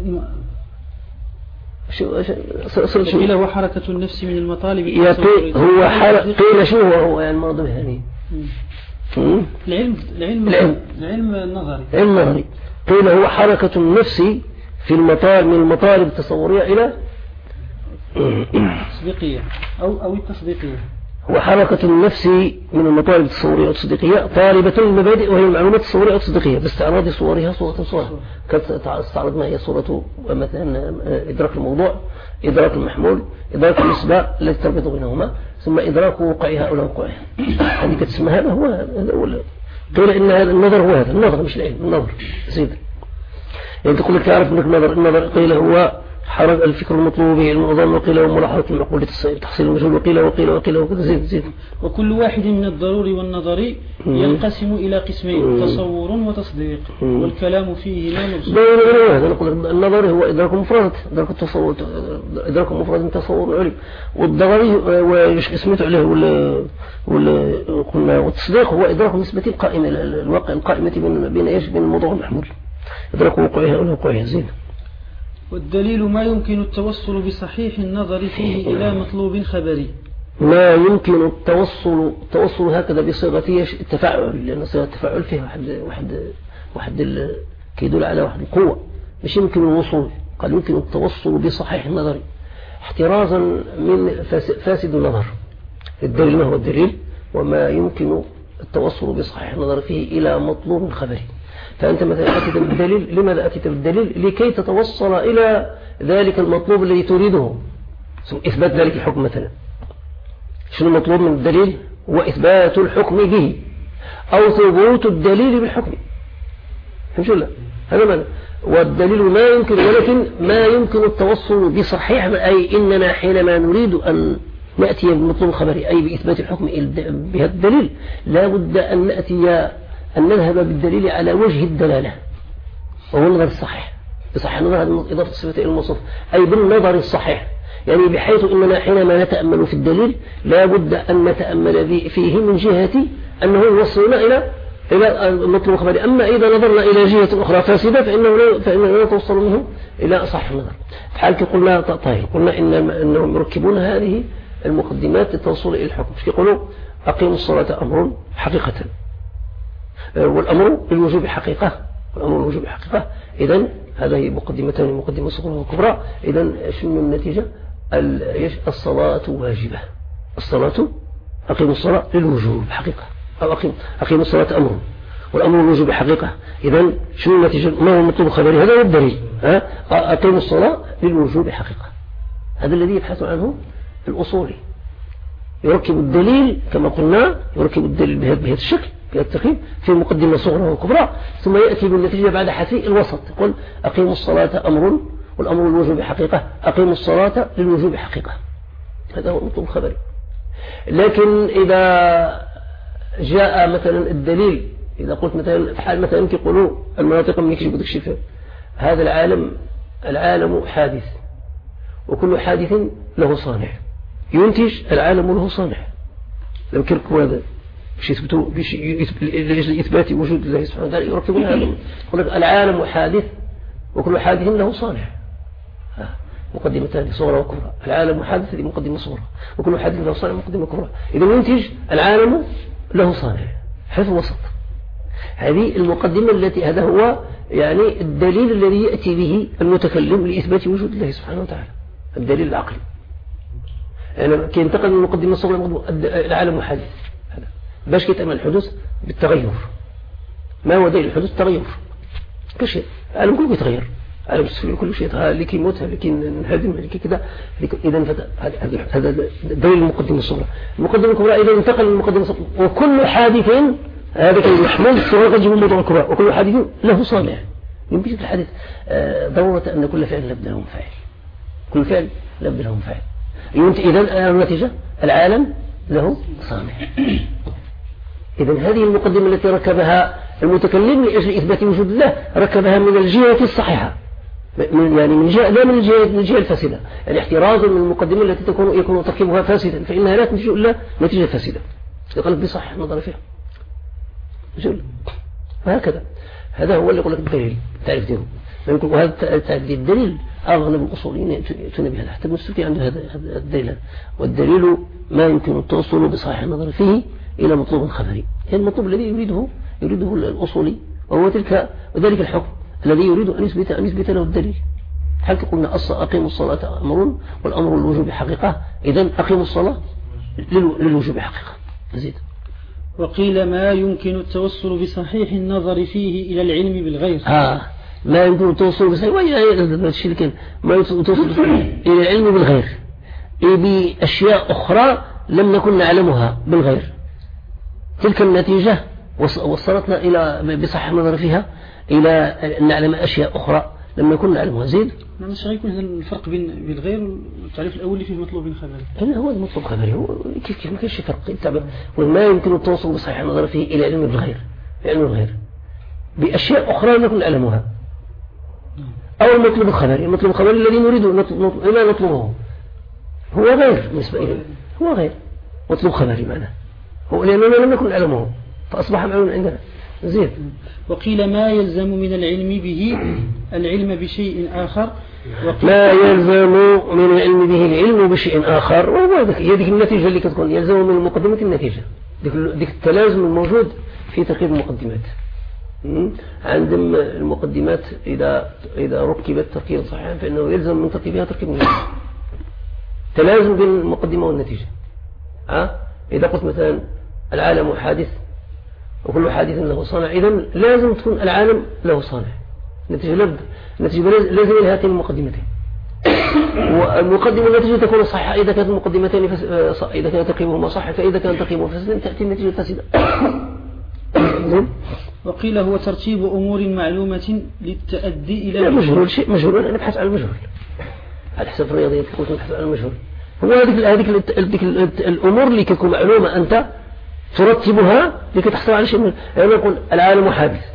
شو صار شو قيل هو حركة النفس من المطالب يقول هو حركة قيل شو هو هو يعني الموضوع هذه العلم العلم العلم العلم النظري علم النظري. قيل هو حركة النفس في المطالب من المطالب التصورية إلى التصديقية أو أو التصديقية. هو حركة النفس من المطالب التصورية والتصديقية طالبة المبادئ وهي المعلومات التصورية والتصديقية باستعراض صورها صورة صورة. كتستعرض ما هي صورة مثلا إدراك الموضوع إدراك المحمول إدراك النسبة التي تربط بينهما ثم إدراك وقعها أو لا وقعها. هذه كتسمى هذا هو هذا. قيل إن هذا النظر هو هذا النظر مش العلم النظر زيد. يعني تقول لك تعرف أنك النظر النظر قيل هو حرق الفكر المطلوب به المنظم وقيل وملاحظة المعقول تحصيل المجهول وقيل وقيل وقيل وقيل زيد زيد. وكل واحد من الضروري والنظري ينقسم إلى قسمين تصور وتصديق والكلام فيه لا مبسوط. هذا نقول النظري هو إدراك مفرد إدراك التصور إدراك مفرد من تصور العلم والضروري وش اسمته عليه ولا ولا قلنا والتصديق هو إدراك نسبة القائمة الواقع القائمة بين بين إيش بين الموضوع والمحمول إدراك وقوعها ولا وقوعها زين. والدليل ما يمكن التوصل بصحيح النظر فيه إلى مطلوب خبري. ما يمكن التوصل التوصل هكذا بصيغة التفاعل لأن صيغة التفاعل فيها واحد واحد واحد كيدل على واحد القوة مش يمكن الوصول قال يمكن التوصل بصحيح النظر احترازا من فاسد النظر. الدليل ما هو الدليل وما يمكن التوصل بصحيح النظر فيه إلى مطلوب خبري. فأنت مثلا أتيت بالدليل، لماذا أتيت بالدليل؟ لكي تتوصل إلى ذلك المطلوب الذي تريده، إثبات ذلك الحكم مثلا. شنو المطلوب من الدليل؟ هو إثبات الحكم به أو ثبوت الدليل بالحكم. فهمت ولا؟ هذا معنى. والدليل ما يمكن، ولكن ما يمكن التوصل بصحيح، أي إننا حينما نريد أن نأتي بالمطلوب الخبري أي بإثبات الحكم بهذا الدليل لا بد أن نأتي أن نذهب بالدليل على وجه الدلالة وهو النظر الصحيح. بصحيح النظر إضافة الصفة إلى الموصوف أي بالنظر الصحيح، يعني بحيث إننا حينما نتأمل في الدليل لا بد أن نتأمل فيه من جهة أنه يوصلنا إلى إلى المطلوب الخبري. أما إذا نظرنا إلى جهة أخرى فاسدة فإنه لا فإننا لا توصل منه إلى صحيح النظر. في حال قلنا طيب قلنا إن أنهم يركبون هذه المقدمات للتوصل إلى الحكم. يقولوا أقيموا الصلاة أمر حقيقة، والأمر بالوجوب حقيقة، والأمر بالوجوب حقيقة. إذن هذه مقدمتان، مقدمة صغرى وكبرى. إذن شنو النتيجة؟ الصلاة واجبة. الصلاة أقيموا الصلاة للوجوب حقيقة، أو أقيم أقيموا الصلاة أمر والأمر بالوجوب حقيقة. إذن شنو النتيجة؟ ما هو المطلوب الخبري؟ هذا هو الدليل. أقيموا الصلاة للوجوب حقيقة. هذا الذي يبحث عنه الأصولي. يركب الدليل كما قلنا، يركب الدليل بهذا الشكل بهذا التقييم في مقدمة صغرى وكبرى، ثم يأتي بالنتيجة بعد حذف الوسط. يقول أقيموا الصلاة أمر والأمر للوجوب حقيقة، أقيموا الصلاة للوجوب حقيقة. هذا هو المطلوب الخبري. لكن إذا جاء مثلا الدليل، إذا قلت مثلا في حال مثلا يقولوا المناطق من يكشف وتكشف، هذا العالم العالم حادث وكل حادث له صانع، ينتج العالم له صانع. لو كركوا هذا باش يثبتوا باش إثبات وجود الله سبحانه وتعالى يركبون هذا. يقول لك العالم حادث وكل حادث له صانع. مقدمتان صغرى وكبرى. العالم حادث هذه مقدمة صغرى، وكل حادث له صانع مقدمة كبرى. إذا ينتج العالم له صانع، حيث وسط. هذه المقدمة التي هذا هو يعني الدليل الذي يأتي به المتكلم لإثبات وجود الله سبحانه وتعالى، الدليل العقلي. يعني كي ينتقل من المقدمة الصغرى العالم حادث، باش كيتأمل الحدوث بالتغير. ما هو دليل الحدوث؟ التغير. كل شيء العالم كله يتغير، العالم السفلي كل شيء، اللي كيموت اللي كينهدم اللي كذا. إذا هذا دليل المقدمة الصغرى. المقدمة الكبرى إذا انتقل من المقدمة الصغرى وكل حادث هذا كان يحمل الصغرى قد يجيب الموضوع الكبرى، وكل حادث له صانع. يمكن في الحديث ضرورة أن كل فعل لابد له فاعل، كل فعل لابد له فاعل. إذا النتيجة العالم له صانع. إذن هذه المقدمة التي ركبها المتكلم لأجل إثبات وجود الله ركبها من الجهة الصحيحة، من يعني من جهة لا من الجهة من الجهة الفاسدة، يعني احترازا من المقدمة التي تكون يكون تركيبها فاسدا، فإنها لا تنتج إلا نتيجة فاسدة يقلب بصح النظر فيها. وهكذا هذا هو اللي يقول لك الدليل تعرف دينه. وهذا الدليل أغلب الأصوليين يأتون بهذا، حتى ابن السبكي عنده هذا الدليل. والدليل ما يمكن التوصل بصحيح النظر فيه إلى مطلوب خبري، يعني المطلوب الذي يريده يريده الأصولي، وهو تلك وذلك الحكم الذي يريد أن يثبت أن يثبت له الدليل. حتى قلنا أقيموا الصلاة أمر والأمر للوجوب حقيقة، إذن أقيموا الصلاة للوجوب حقيقة. نزيد. وقيل ما يمكن التوصل بصحيح النظر فيه إلى العلم بالغير. آه ما يمكن التوصل بصحيح وإلى الشيء اللي كان ما يتوصل إلى العلم بالغير بأشياء أخرى لم نكن نعلمها بالغير. تلك النتيجة وصلتنا إلى بصحيح النظر فيها إلى أن نعلم أشياء أخرى لم نكن نعلمها. زيد. نعم. مش غيكون هذا الفرق بين بالغير والتعريف الأول اللي فيه مطلوب خبري. هذا هو المطلوب خبري. هو كيف كيف ما كاينش فرق. وما يمكن التوصل بصحيح النظر فيه إلى علم بالغير، علم الغير بأشياء أخرى لم نكن نعلمها. أو المطلوب الخبري، المطلوب الخبري الذي نريد إلا نطلبه هو غير بالنسبة إليه، هو غير مطلوب خبري معناه هو لأننا لم نكن نعلمه فأصبح معلوم عندنا. زين. وقيل ما يلزم من العلم به العلم بشيء آخر. ما يلزم من العلم به العلم بشيء آخر، وهو هي ذيك النتيجة اللي كتكون يلزم من مقدمة النتيجة، ذيك التلازم الموجود في تركيب المقدمات. عندهم المقدمات إذا إذا ركبت تركيبا صحيحا فإنه يلزم من تركيبها تركيب نتيجة، تلازم بين المقدمة والنتيجة. أه؟ إذا قلت مثلا العالم حادث وكل حادث له صانع، إذن لازم تكون العالم له صانع، نتيجة لابد نتيجة لازم لها هاتين المقدمتين، والمقدمة والنتيجة تكون صحيحة إذا كانت المقدمتين فس... إذا كان تركيبهما صحيح، فإذا كان تركيبهما فاسدا تأتي النتيجة فاسدة. وقيل هو ترتيب أمور معلومة للتأدي إلى مجهول، شيء مجهول، أنا أبحث عن المجهول على حسب الرياضيات قلت نبحث عن المجهول. هو هذيك هذيك الأمور اللي تكون معلومة أنت ترتبها لكي تحصل على شيء من، يعني نقول العالم حادث،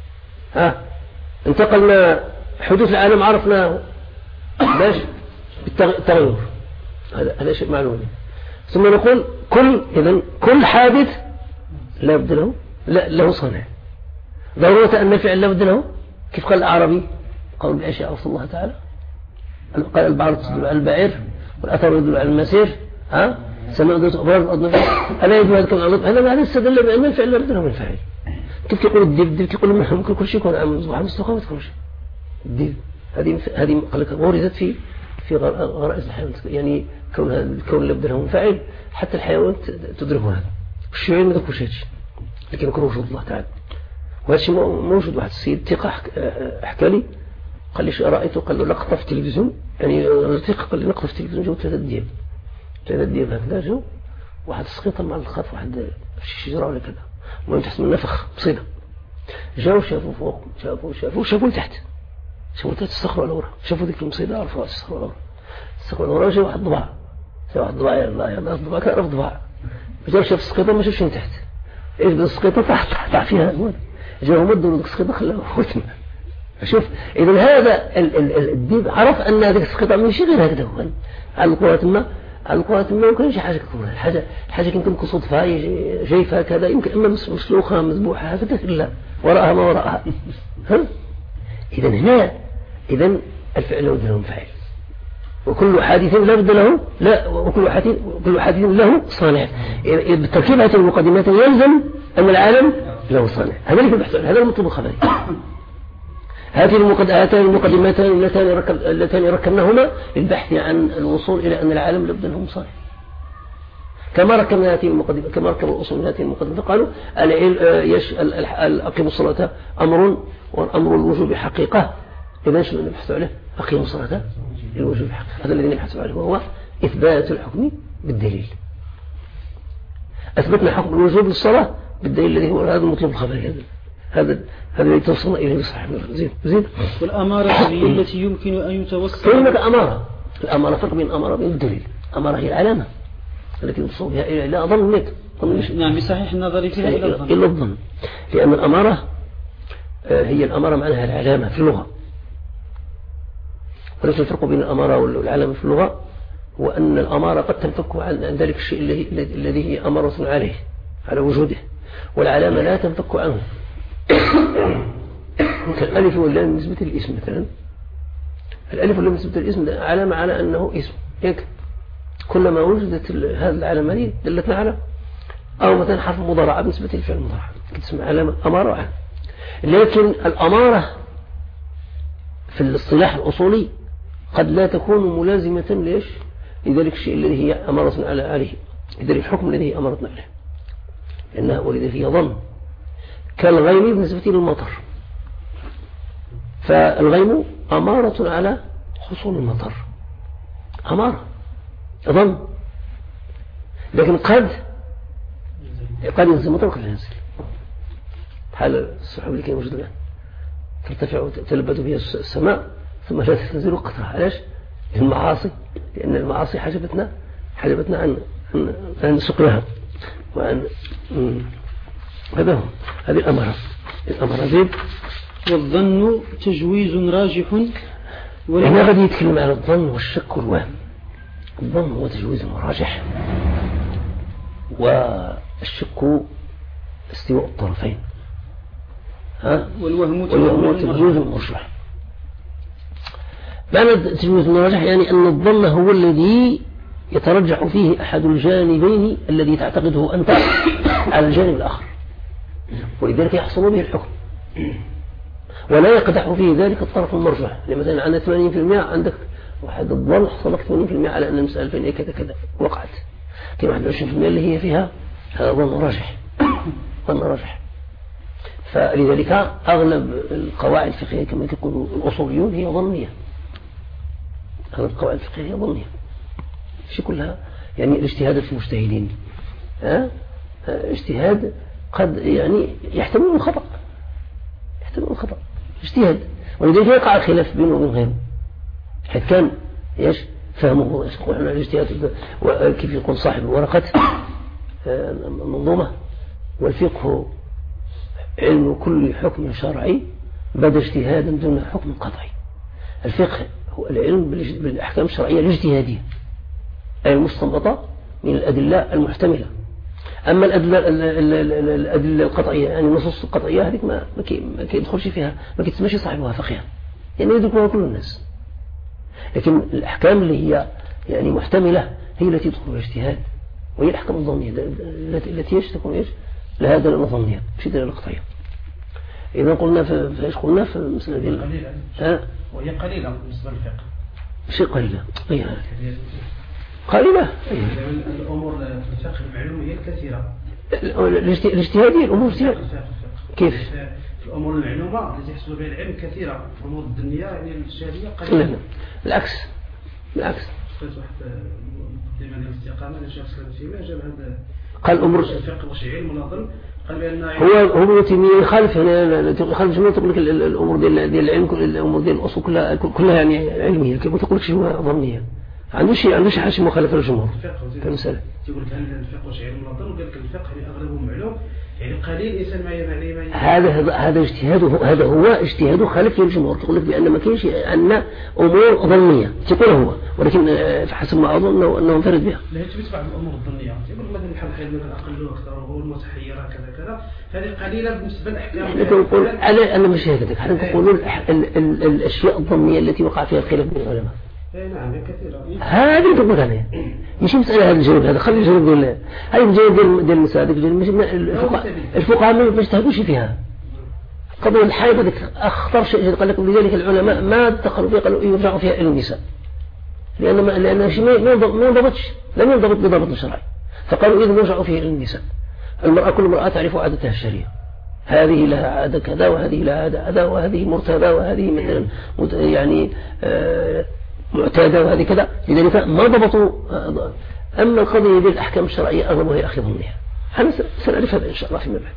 ها انتقلنا حدوث العالم عرفناه باش بالتغير، هذا هذا شيء معلوم. ثم نقول كل إذن كل حادث لا بد له لا له صانع، ضرورة أن فعل لا بد له. كيف قال الأعرابي قول الأشياء وصل الله تعالى قال البعر تدل على البعير والأثر يدل على المسير، ها سماء ذات أبراج الأرض ألا يدل هذا كون الأرض، هذا معنى استدل بأن الفعل لا بد له من فاعل. كيف يقول الديب الديب يقول ممكن كل شيء يكون عام مصباح مستقام ما تكونش الديب. هذه هذه قال لك وردت في في غرائز الحيوان، يعني كون هذا الكون لا بد له من فاعل حتى الحيوانات تدرك هذا. الشيوعيين ما ذكروا شيء، لكن يذكروا وجود الله تعالى، وهذا الشيء موجود. واحد السيد ثقة حكى لي قال لي شو رأيته، قال له لقطة في التلفزيون، يعني ثقة قال لي لقطة في التلفزيون جو ثلاثة دياب ثلاثة دياب هكذا جو واحد سقيطة مع الخاف واحد في شجرة ولا كذا، المهم تحت من نفخ بصيدة، جاوا شافوا فوق شافوا شافوا شافوا لتحت شافوا تحت استخروا على ورا، شافوا ذيك المصيدة عرفوا استخروا على ورا استخروا على ورا، جاء واحد ضباع جاء واحد ضباع يلا يلا الضباع كان عرف ضباع، جاء شاف السقيطة ما شافش من تحت، ايش بس السقيطة طاح طاح فيها جاءوا مدوا ذيك السقيطة خلاها خوتنا. شوف إذا هذا الديب عرف أن هذه السقيطة من شيء غير هكذا، على القوات ما على القوات ما يمكن شيء حاجة تكون حاجة حاجة يمكن تكون صدفة جيفة كذا، يمكن إما مسلوخة مذبوحة هكذا لا وراءها ما وراءها. ها إذا هنا إذا الفعل له له فاعل، وكل حادث لا بد له لا وكل حادث كل حادث له صانع. بالتركيب هذه المقدمات يلزم أن العالم له صانع، هذا اللي بحث هذا المطلوب الخبري. هذه المقدمتان اللتان ركبناهما للبحث عن الوصول إلى أن العالم لابد لهم صانع. كما ركبنا هذه المقدمة كما ركبوا الأصول من هذه المقدمة قالوا أقيموا الصلاة أمر والأمر الوجوب حقيقة، إذا شنو نبحث عليه؟ أقيموا الصلاة الوجوب حقيقة، هذا الذي نبحث عليه وهو إثبات الحكم بالدليل. أثبتنا حكم الوجوب للصلاة بالدليل الذي هو هذا المطلوب الخبري، هذا هذا هذا الذي توصلنا إليه بصحيح زين زين. والأمارة هي التي يمكن أن يتوصل. كلمة أمارة، الأمارة فرق بين الأمارة وبين الدليل. الأمارة هي العلامة التي توصل بها إلى لا أظن منك. نعم بصحيح النظر فيها إلى الظن. إلى الظن، لأن الأمارة هي الأمارة معناها العلامة في اللغة. ولكن الفرق بين الأمارة والعلامة في اللغة هو أن الأمارة قد تنفك عن ذلك الشيء الذي هي أمارة عليه على وجوده، والعلامة لا تنفك عنه. كالألف واللام بالنسبة للاسم مثلا، الألف واللام بالنسبة للاسم علامة على أنه اسم، يك كلما وجدت هذه العلامة هذه دلتنا على، أو مثلا حرف مضارعة بالنسبة للفعل المضارع تسمى علامة أمارة وعلامة. لكن الأمارة في الاصطلاح الأصولي قد لا تكون ملازمة ليش لذلك الشيء الذي هي أمارة عليه، لذلك الحكم الذي هي أمارتنا عليه، لأنها ولذلك هي ظن. كالغيم بالنسبة للمطر، فالغيم أمارة على حصول المطر، أمارة ظن، لكن قد قد ينزل المطر وقد لا ينزل. حال السحب اللي كان موجود الآن ترتفع وتلبد بها السماء ثم لا تنزل قطرة. علاش؟ المعاصي، لأن المعاصي حجبتنا حجبتنا عن عن, عن سقيها وعن هذا هو هذه الأمارة. الأمارة زين. والظن تجويز راجح. هنا غادي يتكلم عن الظن والشك والوهم. الظن هو تجويز راجح، والشك استواء الطرفين، ها والوهم تجويز مرجح. معنى تجويز مرجح يعني أن الظن هو الذي يترجح فيه أحد الجانبين الذي تعتقده أنت على الجانب الآخر، ولذلك يحصل به الحكم. ولا يقدح في ذلك الطرف المرجح. يعني مثلا عندنا ثمانين بالمئة عندك واحد الظن حصل لك ثمانين بالمئة على أن المسألة الفلانية كذا كذا وقعت، كما واحد وعشرين بالمئة اللي هي فيها هذا ظن راجح ظن راجح. فلذلك أغلب القواعد الفقهية كما يقول الأصوليون هي ظنية. أغلب القواعد الفقهية هي ظنية شيء كلها يعني الاجتهاد في المجتهدين ها اجتهاد قد يعني يحتمل الخطأ يحتمل الخطأ اجتهاد، ولذلك يقع الخلاف بينه وبين غيره حيث كان ايش فهمه ايش يقول عن الاجتهاد كيف يقول صاحب ورقة المنظومة والفقه علم كل حكم شرعي بدا اجتهادا دون حكم قطعي. الفقه هو العلم بالأحكام الشرعية الاجتهادية أي المستنبطة من الأدلة المحتملة. أما الأدلة, الأدلة القطعية يعني النصوص القطعية هذيك ما ما كيدخلش فيها ما كيتسمىش صاحبها فقها يعني يدركها كل الناس. لكن الأحكام اللي هي يعني محتملة هي التي تدخل الاجتهاد، وهي الأحكام الظنية التي ايش تكون ايش لها دلالة ظنية مش دلالة قطعية. إذا قلنا في ايش قلنا في المسألة دي قليلة وهي قليلة بالنسبة للفقه شيء قليلة أي قليلة الأمور في الفقه المعلومة هي الكثيرة الاجتهادية الأمور كثيرة كيف في الأمور المعلومة التي يحصل بها العلم كثيرة، الأمور الدنيا يعني الاجتهادية قليلة. لا بالعكس بالعكس قلت واحد مقدمة الاستقامة لشيخ الإسلام تيمية جاب هذا قال الأمور الفقه وشي علم ونظن قال بأن هو هو ابن تيمية يخالف هنا يخالف جملة تقول لك الأمور ديال ديال العلم الأمور ديال الأصول كلها كلها يعني علمية كيف تقول لك شيء ظنية عنده شيء عنده شيء حاجة مخالفة للجمهور كمثال يقول لك هل الفقه وشي علم ونظن وقال لك الفقه يعني أغلبه معلوم يعني قليل إنسان ما يمعني هذا هذا اجتهاده هذا هو اجتهاده خالف للجمهور. تقول لك بأن ما كاينش عندنا أمور ظنية تقول هو ولكن حسب ما أظن أنه أنه منفرد بها. لا تتبع الأمور الظنية يقول مثلا الحل خير من الأقل وأكثر وهو المتحيرة كذا كذا هذه قليلة بالنسبة للأحكام. نحن نقول أنا أنا مش هكذا نحن نقول الأشياء الظنية التي وقع فيها الخلاف بين العلماء. نعم كثيرة. هذه اللي تقول عليها مش مسألة هذا الجواب هذا خلي الجواب ديال هاي الجواب ديال ديال المسائل الفقهاء الفقهاء ما بيجتهدوش فيها. قبل الحيض هذيك أخطر شيء قال لكم لذلك العلماء ما دخلوا فيها قالوا يرجعوا فيها إلى النساء لأن ما لأن شيء ما ينضبطش لم ينضبط بضابط شرعي فقالوا إذا نرجعوا فيه إلى النساء. المرأة كل امرأة تعرف عادتها الشرعية هذه لها عادة كذا وهذه لها عادة كذا وهذه مرتبة وهذه مثلا يعني آه معتادة وهذه كذا لذلك ما ضبطوا. أما القضية بالأحكام الشرعية أغلبها هي أخذ ظنها. أنا سنعرف هذا إن شاء الله فيما بعد.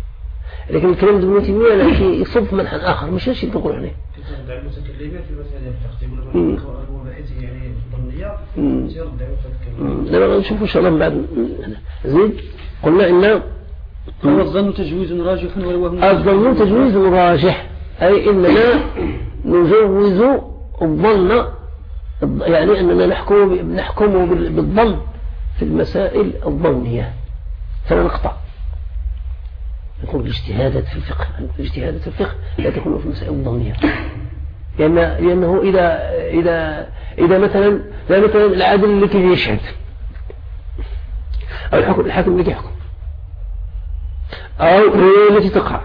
لكن الكلام ابن تيمية لكن يصب منحا آخر مش هالشيء اللي نقول عليه. ترد المتكلمين في مسألة الفقه يقولون هو بحثه يعني ظنية ترد المتكلمين. لا نشوف إن شاء الله من بعد. زيد قلنا إن هو الظن تجويز راجح والوهم الظن تجويز راجح أي إننا نجوز الظن يعني أننا نحكم نحكم بالظن في المسائل الظنية فلا نقطع. نقول الاجتهادات في الفقه الاجتهادات في الفقه لا تكون في المسائل الظنية لأن لأنه إذا إذا إذا مثلا لا مثلا العادل اللي كيف يشهد أو الحكم الحاكم اللي يحكم أو الرواية التي تقع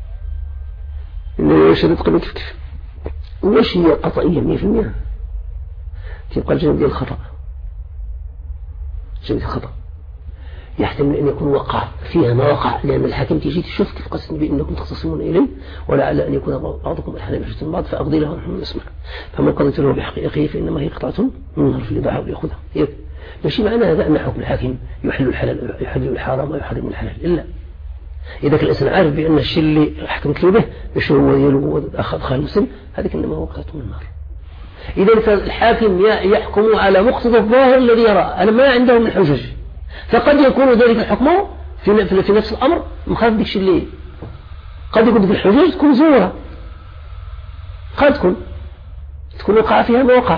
إن يشهد قبل كيف كيف وش هي قطعية مية في المية تبقى الجانب ديال الخطأ. جانب الخطأ يحتمل أن يكون وقع فيها ما وقع لأن الحاكم تيجي تشوف كيف قسم بأنكم تختصمون إليه ولعل أن يكون بعضكم ألحن بحجة بعض فأقضي له نحن نسمع فمن قضيت له بحقيقه فإنما هي قطعة من نار في الإضاعة وليأخذها. ماشي معنى هذا أن حكم الحاكم يحل الحلال يحل الحرام ويحرم الحلال إلا إذا كان الإنسان عارف بأن الشيء اللي حكمت له به مش هو يلو أخذ خال مسلم هذا إنما هو قطعة من النار. إذا فالحاكم يحكم على مقتضى الظاهر الذي يرى أنا ما عنده من حجج فقد يكون ذلك الحكم في في نفس الأمر مخالف ديك الشيء اللي قد يكون في الحجج تكون زورة قد تكون تكون وقع فيها ما وقع.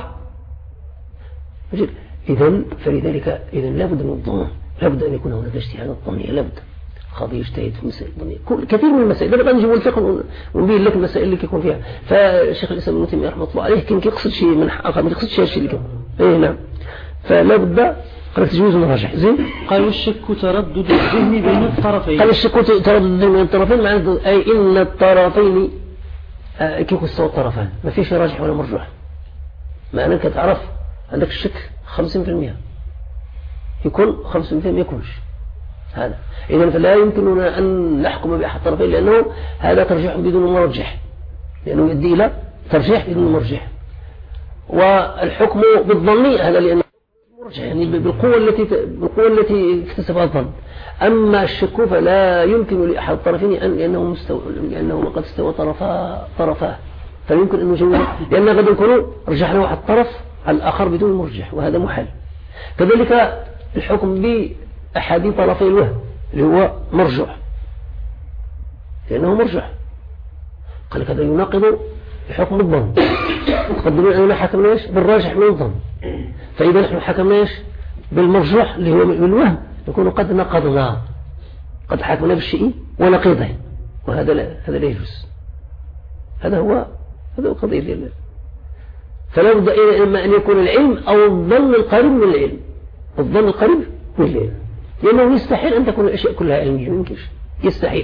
إذن فلذلك إذن لابد من الظن لابد أن يكون هناك اجتهاد ظني لابد قضية يجتهد في مسائل ظنية كثير من المسائل لابد أن نجيب الفقه ونبين لك المسائل اللي يكون فيها. فالشيخ الإسلام ابن تيمية رحمة الله عليه كان يقصد شيء من آخر ما يقصد شيء اللي كان إيه نعم فلابد قال تجوز الراجح زين. قال والشك تردد الذهن بين الطرفين. قال الشك تردد الذهن بين الطرفين معناه أي إن الطرفين آه كيف يستوى الطرفان ما فيش راجح ولا مرجوح. معناه أنك تعرف عندك الشك خمسين في المئة يكون خمسين في المئة يكونش هذا. إذا فلا يمكننا أن نحكم بأحد الطرفين لأنه هذا ترجيح بدون مرجح لأنه يؤدي إلى ترجيح بدون مرجح. والحكم بالظني هذا لأنه مرجح يعني بالقوة التي بالقوة التي اكتسبها الظن. أما الشك فلا يمكن لأحد الطرفين أن لأنه مستوى لأنه قد استوى طرفا طرفاه فيمكن أن نجوز لأن قد يكون رجحنا واحد الطرف على الآخر بدون مرجح وهذا محال. كذلك الحكم بأحد طرفي الوهم اللي هو مرجح لأنه مرجح قال لك هذا يناقض الحكم بالظن. تقدمون أننا حكمنا إيش بالراجح من الظن فإذا نحن حكمنا إيش بالمرجوح اللي هو بالوهم نكون قد نقضنا قد حكمنا بالشيء ونقيضه وهذا لا هذا لا يجوز. هذا هو هذا هو قضية ديالنا. فلا بد إما أن يكون العلم أو الظن القريب من العلم. الظن القريب من العلم لأنه يستحيل أن تكون الأشياء كلها علمية يمكنش يستحيل.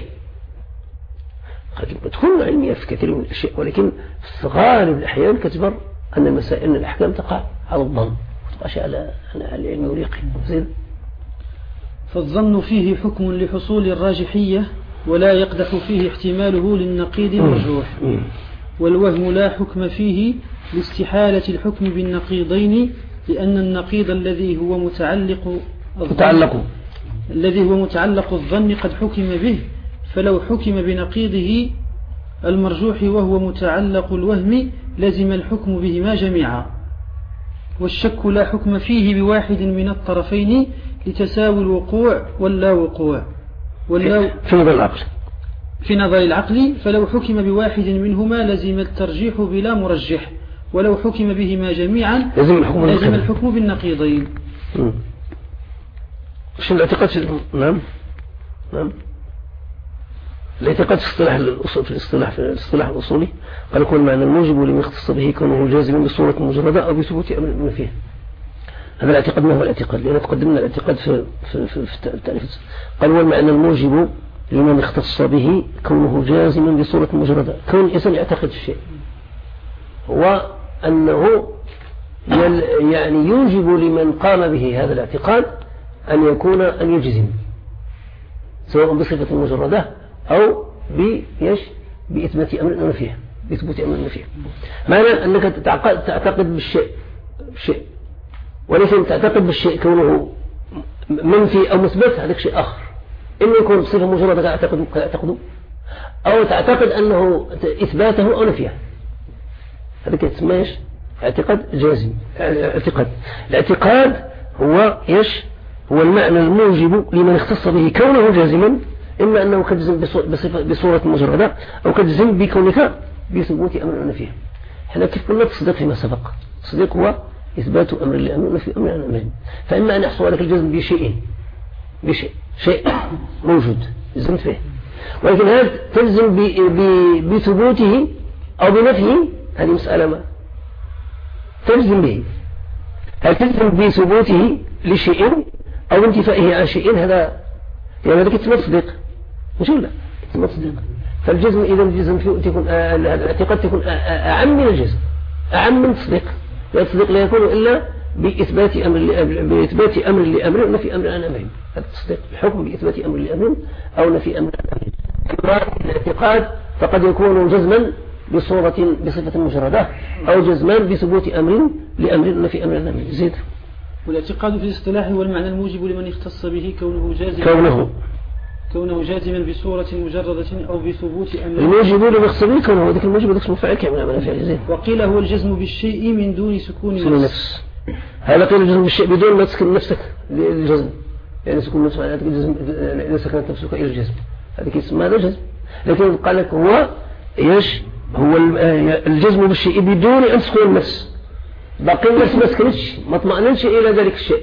قد تكون علمية في كثير من الأشياء ولكن في غالب الأحيان كتبر أن المسائل أن الأحكام تقع على الظن وتقعش على العلم واليقين. زين. فالظن فيه حكم لحصول الراجحية ولا يقدح فيه احتماله للنقيض المرجوح والوهم لا حكم فيه لاستحالة الحكم بالنقيضين لأن النقيض الذي هو متعلق متعلق الذي هو متعلق الظن قد حكم به فلو حكم بنقيضه المرجوح وهو متعلق الوهم لزم الحكم بهما جميعا. والشك لا حكم فيه بواحد من الطرفين لتساوي الوقوع واللا وقوع واللا في نظر العقل في نظر العقل فلو حكم بواحد منهما لزم الترجيح بلا مرجح ولو حكم بهما جميعا لزم الحكم, لزم الحكم بالنقيضين. شو الاعتقاد؟ نعم نعم الاعتقاد في اصطلاح الأصول في الاصطلاح في الاصطلاح الأصولي قال يكون معنى الموجب لما يختص به كونه جازما بصورة مجردة أو بثبوت أمر فيه. هذا الاعتقاد ما هو الاعتقاد لأن تقدمنا الاعتقاد في في في, في التعريف. قال هو المعنى الموجب لمن اختص به كونه جازما بصورة مجردة. كون الإنسان يعتقد الشيء هو أنه يعني يوجب لمن قام به هذا الاعتقاد أن يكون أن يجزم سواء بصفة مجردة أو بيش بإثبات أمر فيه بإثبات أمر فيه. معنى أنك تعتقد تعتقد بالشيء بالشيء ولكن تعتقد بالشيء كونه منفي أو مثبت هذا شيء آخر. إنه يكون بصفة مجردة تعتقد تعتقد أو تعتقد أنه إثباته أو نفيه هذا يسمى إيش اعتقاد جازم. اعتقاد الاعتقاد هو إيش هو المعنى الموجب لمن اختص به كونه جازما إما أنه كجزم بصورة مجردة أو كجزم بكونك بثبوت أمر نفيه. احنا كيف قلنا تصديق فيما سبق. التصديق هو إثبات أمر لأمر نفي أمر عن أمر. فإما أن يحصل لك الجزم بشيء بشيء شيء موجود جزمت فيه ولكن هذا تجزم بثبوته أو بنفيه هذه مسألة ما تجزم به. هل تجزم بثبوته لشيء أو انتفائه عن شيء هذا يعني هذا كتما تصديق مش ولا كتما تصديق. فالجزم إذا الجزم فيه تكون الاعتقاد تكون أعم من الجزم أعم من التصديق. التصديق لا يكون إلا بإثبات أمر بإثبات أمر لأمر نفي أمر عن أمر. هذا التصديق الحكم بإثبات أمر لأمر أو نفي أمر عن أمر. الاعتقاد فقد يكون جزما بصورة بصفة مجردة أو جزما بثبوت أمر لأمر نفي أمر عن أمر. زيد. والاعتقاد في الاصطلاح هو المعنى الموجب لمن اختص به كونه جازما كونه كونه جازما بصورة مجردة أو بثبوت أمر. الموجب لمن اختص به كونه ذاك الموجب ذاك اسمه فاعل كيعمل عمل فعل. زين. وقيل هو الجزم بالشيء من دون سكون النفس. هذا قيل الجزم بالشيء بدون ما تسكن نفسك للجزم يعني سكون النفس معناته الجزم إذا سكنت نفسك إلى الجزم هذا يسمى هذا جزم. لكن قال لك هو ايش هو الجزم بالشيء بدون أن تسكن النفس. باقي النفس ما سكنتش ما اطمأنتش إلى ذلك الشيء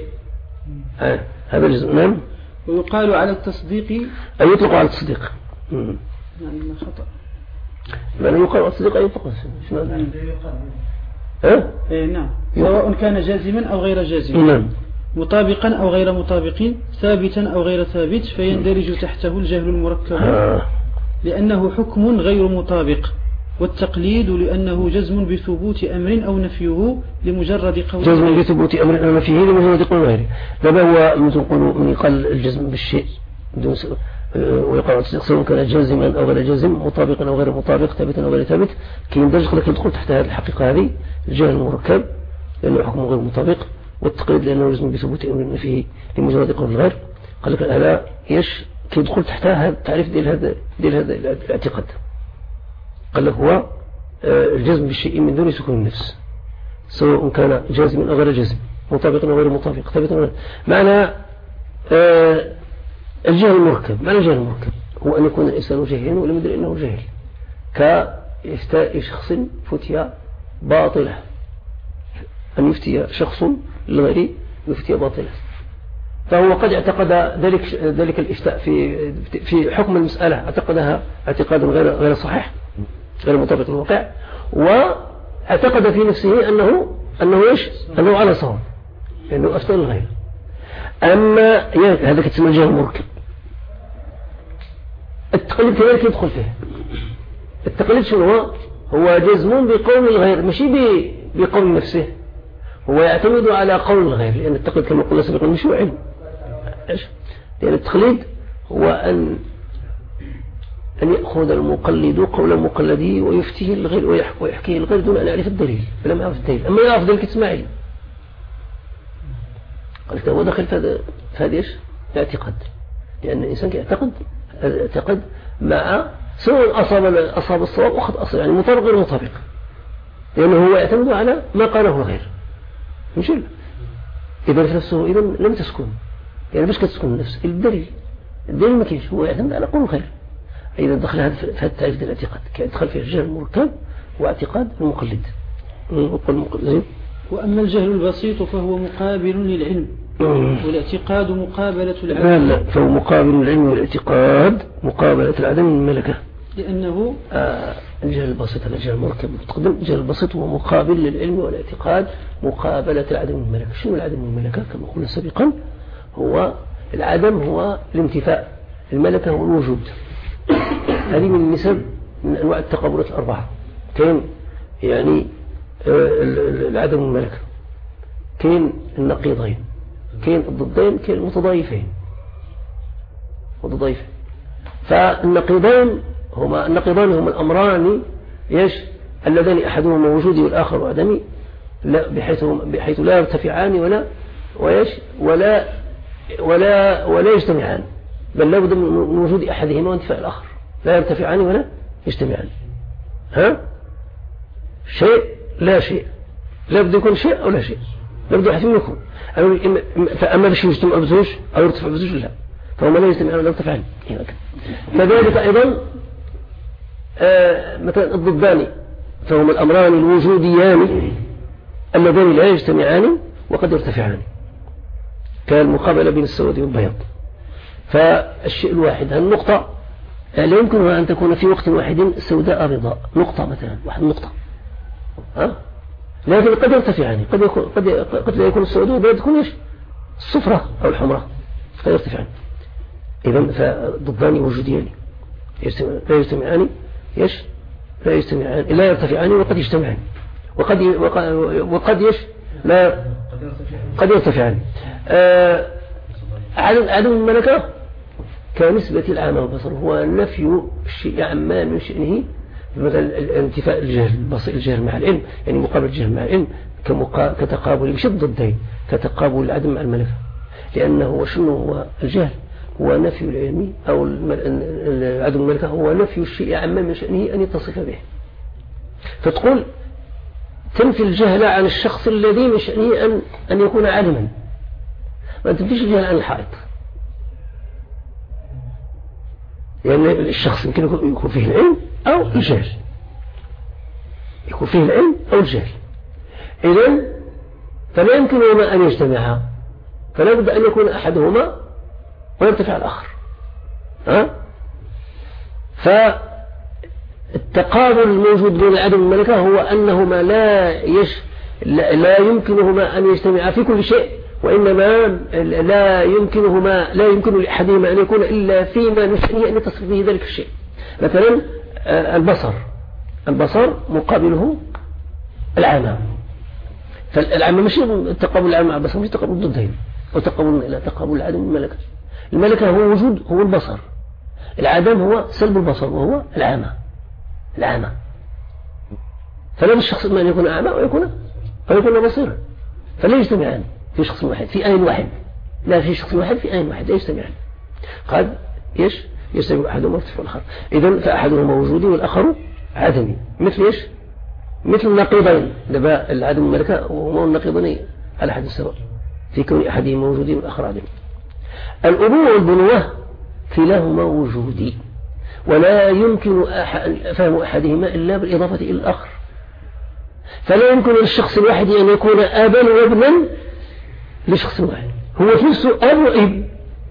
هذا الجزم. نعم. ويقال على التصديق أي يطلق على التصديق يعني خطأ يعني يقال على التصديق أي يطلق شو معنى ها إيه نعم سواء كان جازما أو غير جازم. نعم مطابقا أو غير مطابق، ثابتا أو غير ثابت، فيندرج تحته الجهل المركب لأنه حكم غير مطابق، والتقليد لأنه جزم بثبوت أمر أو نفيه لمجرد قول جزم بثبوت أمر أو نفيه لمجرد قول غيره. لما هو مثل من يقال الجزم بالشيء ويقال سواء كان جازما أو غير جازم، مطابقا أو غير مطابق، ثابتا أو غير ثابت، كي يندرج لك يدخل تحت هذه الحقيقة هذه الجهل المركب لأنه حكم غير مطابق، والتقليد لأنه جزم بثبوت أمر نفيه لمجرد قول الغير. قال لك هذا يش كي يدخل تحت هذا التعريف ديال هذا ديال هذا الاعتقاد. قال لك هو الجزم بالشيء من دون سكون النفس، سواء كان جازما أو غير جازم، مطابقا أو غير مطابق، ثابتا أو غير. معنى الجهل المركب، معنى الجهل المركب هو أن يكون الإنسان جاهلا ولم يدري أنه جاهل، كإفتاء شخص فتيا باطلة، أن يفتي شخص لغير يفتي باطلة، فهو قد اعتقد ذلك ذلك الإفتاء في في حكم المسألة اعتقدها اعتقادا غير غير صحيح غير مطابق للواقع، واعتقد في نفسه أنه أنه إيش أنه على صواب، لأنه أفتى الغير. أما هذا كتسمى الجهل المركب. التقليد كذلك يدخل فيه. التقليد شنو هو؟ هو جزم بقول الغير ماشي بقول نفسه، هو يعتمد على قول الغير، لأن التقليد كما قلنا سابقا مش هو علم. إيش؟ لأن التقليد هو أن أن يأخذ المقلد قول مقلده ويفتيه الغير ويحكيه الغير دون أن يعرف الدليل، بلا ما يعرف الدليل. أما يعرف ذلك اسمه علم. قلت هو دخل في هذا إيش؟ الاعتقاد، لأن الإنسان يعتقد اعتقد مع سواء أصاب أصاب الصواب أخذ أصل، يعني مطابق غير مطابق، لأنه هو يعتمد على ما قاله الغير. مش إذا في نفسه إذا لم تسكن، يعني باش كتسكن النفس الدليل الدليل ما كاينش، هو يعتمد على قول الغير. إذا دخل هذا في هذا التعريف ديال الاعتقاد كيدخل فيه الجهل المركب واعتقاد المقلد. المقلد وأما الجهل البسيط فهو مقابل للعلم، والاعتقاد مقابلة العدم. لا لا فهو مقابل للعلم والاعتقاد مقابلة العدم الملكة، لأنه آه الجهل البسيط على الجهل المركب متقدم. الجهل البسيط هو مقابل للعلم والاعتقاد مقابلة العدم الملكة. شنو العدم الملكة؟ كما قلنا سابقا هو العدم هو الانتفاء، الملكة هو الوجود. هذه من نسب من أنواع التقابلات الأربعة. كاين يعني العدم الملكة، كاين النقيضين، كاين الضدين، كاين المتضايفين متضايفين. فالنقيضين هما النقيضان هما الأمران يش اللذان أحدهما وجودي والآخر عدمي، لا بحيث بحيث لا يرتفعان ولا ويش ولا ولا ولا يجتمعان، بل لا بد من وجود أحدهما وانتفاء الآخر، لا يرتفعان ولا يجتمعان. ها شيء لا شيء، لا بد يكون شيء أو لا شيء، لا بد واحد يكون. فأما باش يجتمع بزوج أو يرتفع بزوج لا، فهما لا يجتمعان ولا يرتفعان. كذلك أيضا آه مثلا الضدان فهما الأمران الوجوديان اللذان لا يجتمعان وقد يرتفعان، كالمقابلة بين السواد والبياض. فالشيء الواحد هالنقطة لا يمكن أن تكون في وقت واحد سوداء بيضاء، نقطة مثلا واحد نقطة، ها؟ لكن قد يرتفعان، قد يكون قد قد لا يكون السوداء والبياض تكون ايش؟ الصفرة أو الحمراء، قد يرتفعان. إذا فضدان وجوديان لا يجتمعان ايش؟ لا يجتمعان لا يرتفعان وقد يجتمعان وقد وقد ايش؟ لا قد يرتفعان. آه عدم عدم الملكة كنسبة العامة والبصر هو نفي الشيء عما من شأنه، مثلا انتفاء الجهل البصير الجهل مع العلم، يعني مقابل الجهل مع العلم كتقابل مش ضدين، كتقابل العدم مع الملكة. لأنه شنو هو الجهل؟ هو نفي العلم أو عدم الملكة هو نفي الشيء عما من شأنه أن يتصف به. فتقول تنفي الجهل عن الشخص الذي من شأنه أن أن يكون عالما، ما تنفيش الجهل عن الحائط، لأن يعني الشخص يمكن يكون فيه العلم أو الجهل، يكون فيه العلم أو الجهل. إذن فلا يمكنهما أن يجتمعا، فلا بد أن يكون أحدهما ويرتفع الآخر. ها؟ فالتقابل الموجود بين العدم والملكة هو أنهما لا يش لا يمكنهما أن يجتمعا في كل شيء، وإنما لا يمكنهما لا يمكن لأحدهما أن يكون إلا فيما نشأنه أن يتصف به ذلك الشيء. مثلا البصر البصر مقابله العامة، فالعامة مش تقابل العامة مع البصر، مش تقابل ضدين أو تقابل لا تقابل العدم الملكة. الملكة هو وجود هو البصر، العدم هو سلب البصر وهو العامة العامة فلا الشخص ما أن يكون أعمى ويكون ويكون بصيرا، فلا يجتمعان في شخص واحد في آن واحد، لا في شخص واحد في آن واحد لا يجتمعان، قد إيش يجتمع أحدهما ويرتفع الآخر. إذن فأحدهما وجودي والآخر عدمي، مثل إيش مثل النقيضين، دبا العدم والملكة وهما النقيضين على حد السواء في كون أحدهما وجودي والآخر عدمي. الأبوة والبنوة كلاهما وجودي، ولا يمكن فهم أحدهما إلا بالإضافة إلى الآخر، فلا يمكن للشخص الواحد أن يكون أبا وابنا لشخص واحد، هو في نفسه أب وابن،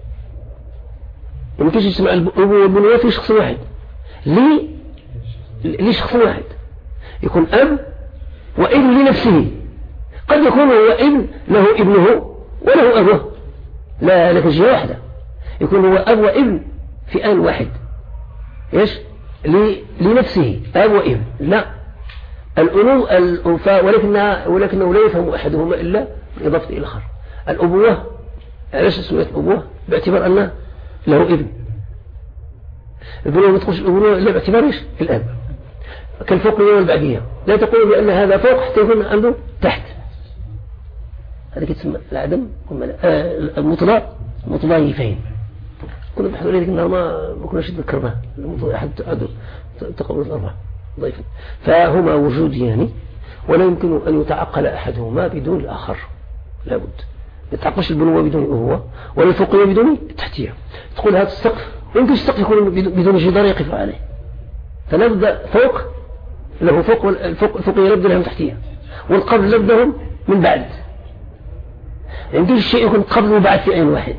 يمكن يجتمع الأبوة والبنوة في شخص واحد لي لشخص واحد، يكون أب وابن لنفسه، قد يكون هو ابن له ابنه وله أبوه، لا لك جهة واحدة، يكون هو أب وابن في آن واحد إيش لنفسه أب وابن، لا الأنو الأنفاء، ولكنها ولكنه لا يفهم أحدهما إلا بالإضافة إلى الآخر. الأبوة علاش سميت الأبوة؟ باعتبار أن له ابن. البنوة ما تقولش الأبوة إلا باعتبار إيش الأب، كالفوقية والبعدية، لا تقول بأن هذا فوق حتى يكون عنده تحت، هذا كتسمى العدم المطلق متضايفين. كنا بحثوا عليه النهار ما ما كناش نذكرناه أحد تقبل الأربعة ضيفا، فهما وجوديان ولا يمكن أن يتعقل أحدهما بدون الآخر، لابد يتعقلش البنوة بدون أبوة ولا الفوقية بدون التحتية. تقول هذا السقف يمكن السقف يكون بدون جدار يقف عليه، فلابد فوق له فوق والفوق الفوقية لابد لهم تحتية، والقبل لابدهم من بعد، يمكن الشيء يكون قبل وبعد في أي واحد.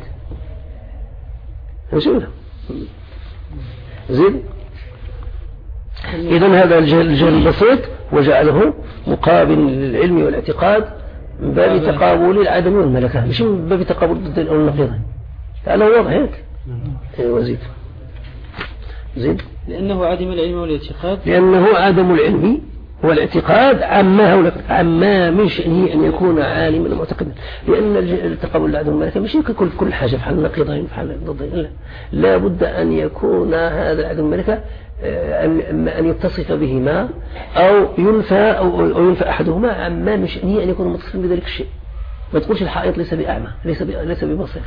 نشوفه زين. إذن هذا الجهل البسيط وجعله مقابل للعلم والاعتقاد من باب تقابل العدم والملكة، مش من باب تقابل ضد أو النقيض. هذا واضح هيك. ايوه زيد زيد لأنه عدم العلم والاعتقاد لأنه عدم العلم والاعتقاد عما عما من شأنه أن يكون عالما معتقدا، لأن التقابل العدم والملكة مش كل كل حاجة في حال النقيضين في حال الضدين، لا لا بد أن يكون هذا العدم والملكة أما أن يتصف بهما أو ينفى أو ينفى أحدهما عما من شأنه أن يكون متصفا بذلك الشيء. ما تقولش الحائط ليس بأعمى ليس ليس ببصير،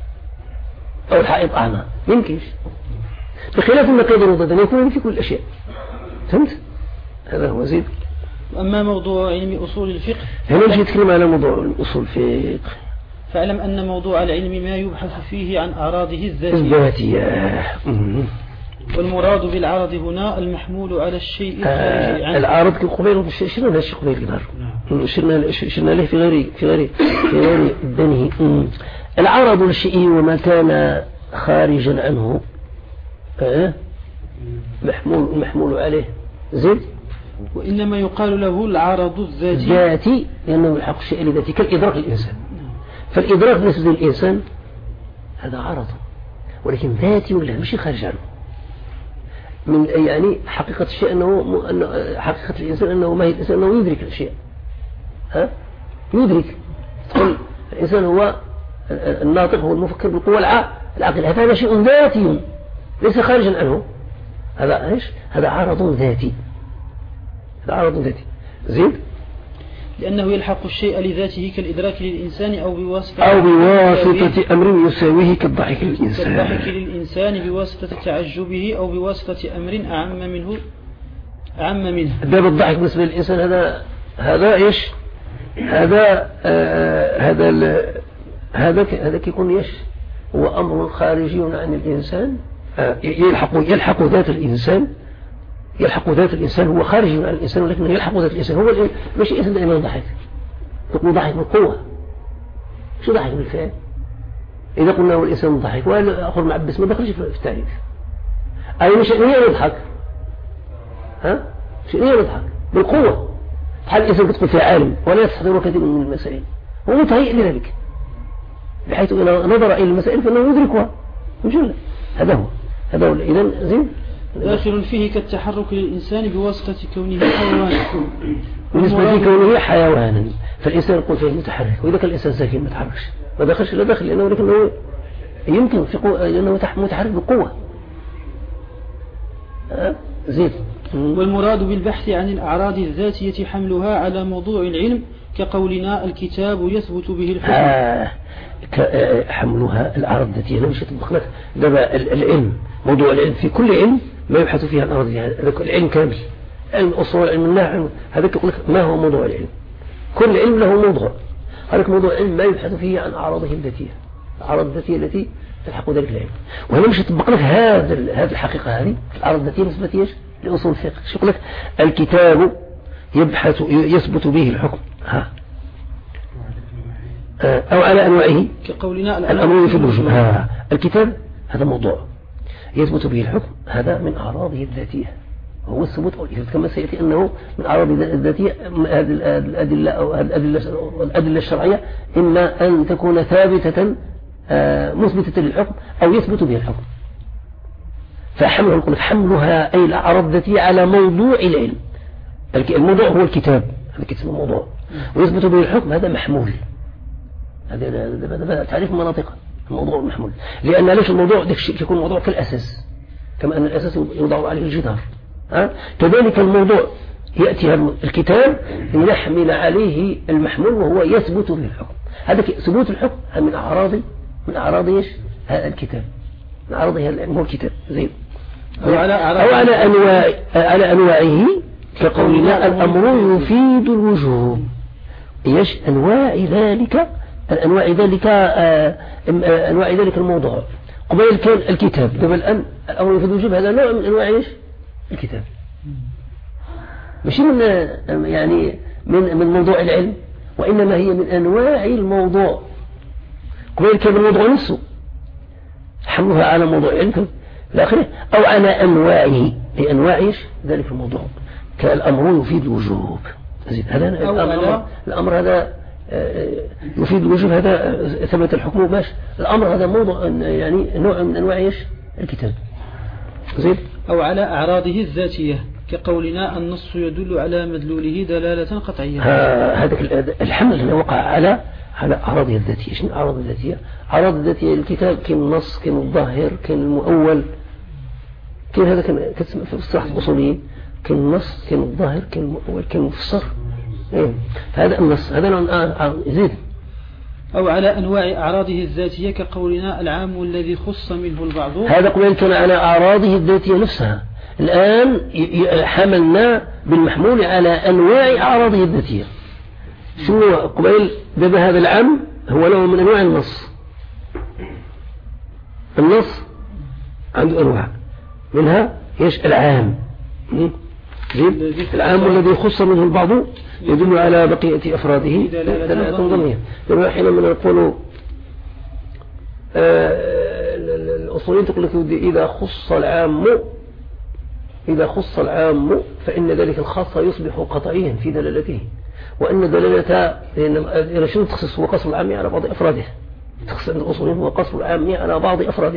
أو الحائط أعمى، يمكنش، بخلاف النقيض والضدين يكون في كل الأشياء. فهمت؟ هذا هو زيد. أما موضوع علم أصول الفقه هنا نجي نتكلم على موضوع الأصول الفقه. فاعلم أن موضوع العلم ما يبحث فيه عن أعراضه الذاتية الذاتية، والمراد بالعرض هنا المحمول على الشيء الخارجي عنه. العرض كقبيل شنو هذا الشيء قبيل كدار شرنا شرنا له في غير في غير في غير بنه. العرض للشيء وما كان خارجا عنه أه؟ محمول محمول عليه زيد. وإنما يقال له العرض الذاتي ذاتي لأنه يلحق الشيء لذاتي كالإدراك للإنسان، فالإدراك بالنسبة للإنسان هذا عرض ولكن ذاتي ولا مش خارج عنه. من يعني حقيقة الشيء أنه أنه حقيقة الإنسان أنه ما هي الإنسان أنه يدرك الأشياء، ها يدرك. تقول الإنسان هو الناطق هو المفكر بالقوة العاقلة، هذا شيء ذاتي ليس خارجا عنه، هذا إيش هذا عرض ذاتي، هذا عرض ذاتي زين. لأنه يلحق الشيء لذاته كالإدراك للإنسان أو بواسطة أو بواسطة أمر يساويه كالضحك للإنسان كالضحك للإنسان بواسطة تعجبه أو بواسطة أمر أعم منه أعم منه. باب الضحك بالنسبة للإنسان هذا هذا إيش هذا آه هذا هذا هذا كيكون إيش هو أمر خارجي عن الإنسان، آه يلحق يلحق ذات الإنسان يلحق ذات الإنسان، هو خارج عن الإنسان ولكنه يلحق ذات الإنسان. هو مش إنسان دائما ضحك، تقول ضحك بالقوة، شو ضحك بالفعل؟ إذا قلنا هو الإنسان ضحك وأنا أخر معبس ما دخلش في التعريف. أي مش شأنية يضحك، ها شأنية يضحك بالقوة، حال الإنسان تدخل في عالم ولا يستحضر كثير من المسائل، هو متهيئ لذلك بحيث إذا نظر إلى المسائل فإنه يدركها مجلة. هذا هو هذا هو إذن زين داخل فيه كالتحرك للإنسان بواسطة كونه حيوانا. بالنسبة لكونه حيوانا فالإنسان يقول فيه متحرك، وإذا كان الإنسان ساكن ما تحركش ما دخلش لا داخل، لأنه لكنه يمكن في قوة لأنه متحرك بقوة. أه؟ زين. والمراد بالبحث عن الأعراض الذاتية حملها على موضوع العلم كقولنا الكتاب يثبت به الحكم. آه. حملها الأعراض الذاتية. أنا مش أطبق لك دابا العلم، موضوع العلم في كل علم ما يبحث فيها الأعراض الذاتية، هذا العلم كامل، علم أصول، علم النحو، هذا يقول لك ما هو موضوع العلم. كل علم له موضوع، هذا موضوع العلم ما يبحث فيه عن أعراضه الذاتية، الأعراض الذاتية التي تلحق ذلك العلم. وأنا مش أطبق لك هذا هذه الحقيقة هذه الأعراض الذاتية بالنسبة لأصول الفقه. شو يقول لك الكتاب يبحث يثبت به الحكم ها أو على أنواعه كقولنا الأمر في الوجوب. ها الكتاب هذا موضوع يثبت به الحكم، هذا من أعراضه الذاتية، هو الثبوت أو الإثبات كما سيأتي أنه من أعراض الذاتية. هذه الأدلة أو الأدلة الشرعية إما أن تكون ثابتة مثبتة للحكم أو يثبت به الحكم. فحمله نقول حملها أي الأعراض الذاتية على موضوع العلم. الموضوع هو الكتاب، هذا اسمه موضوع، ويثبت به الحكم هذا محمول. هذا تعريف مناطق الموضوع المحمول، لأن ليش الموضوع يكون موضوع كالأساس، كما أن الأساس يوضع عليه الجدار. ها؟ كذلك الموضوع يأتي الكتاب يحمل عليه المحمول وهو يثبت به الحكم. هذا ثبوت الحكم من أعراض من أعراض إيش هذا الكتاب، من أعراضه هو الكتاب. زين. أو على أو على أنواع على أنواعه كقولنا الأمر يفيد الوجوب. إيش أنواع ذلك أنواع ذلك أنواع ذلك الموضوع. قبل كان الكتاب قبل الآن الأمر يفيد الوجوب، هذا نوع من أنواع إيش الكتاب، مش من يعني من من موضوع العلم، وإنما هي من أنواع الموضوع. قبل كان الموضوع نفسه حملها على موضوع العلم الآخرة أو على أنواعه لأنواع إيش ذلك الموضوع كالأمر يفيد الوجوب. هذا الأمر, الأمر هذا يفيد الوجوب، هذا ثبت الحكم باش الأمر هذا موضوع يعني نوع من أنواع إيش الكتاب. زين. أو على أعراضه الذاتية كقولنا النص يدل على مدلوله دلالة قطعية. هذا الحمل اللي وقع على على أعراضه الذاتية. شنو أعراض الذاتية؟ أعراض الذاتية الكتاب كان النص، كان الظاهر، كان المؤول، كان هذا كان كتسمى في الصلاح الأصوليين، كان النص، كان الظاهر، كان المؤول، كان المفسر. إيه. هذا النص هذا نوع زيد. أو على أنواع أعراضه الذاتية كقولنا العام الذي خص منه البعض. هذا قبل كان على أعراضه الذاتية نفسها. الآن حملنا بالمحمول على أنواع أعراضه الذاتية. شنو قبل باب هذا العام هو نوع من أنواع النص. النص عنده أنواع منها إيش العام. العام الذي خص منه البعض يدل على بقية أفراده دلالة ضمنية. لما حينما نقول الأصوليين تقول لك إذا خص العام إذا خص العام فإن ذلك الخاص يصبح قطعيا في دلالته، وأن دلالته لأن شنو تخصص هو قصر العام على بعض أفراده. تخصص عند الأصوليين هو قصر العام على بعض أفراده.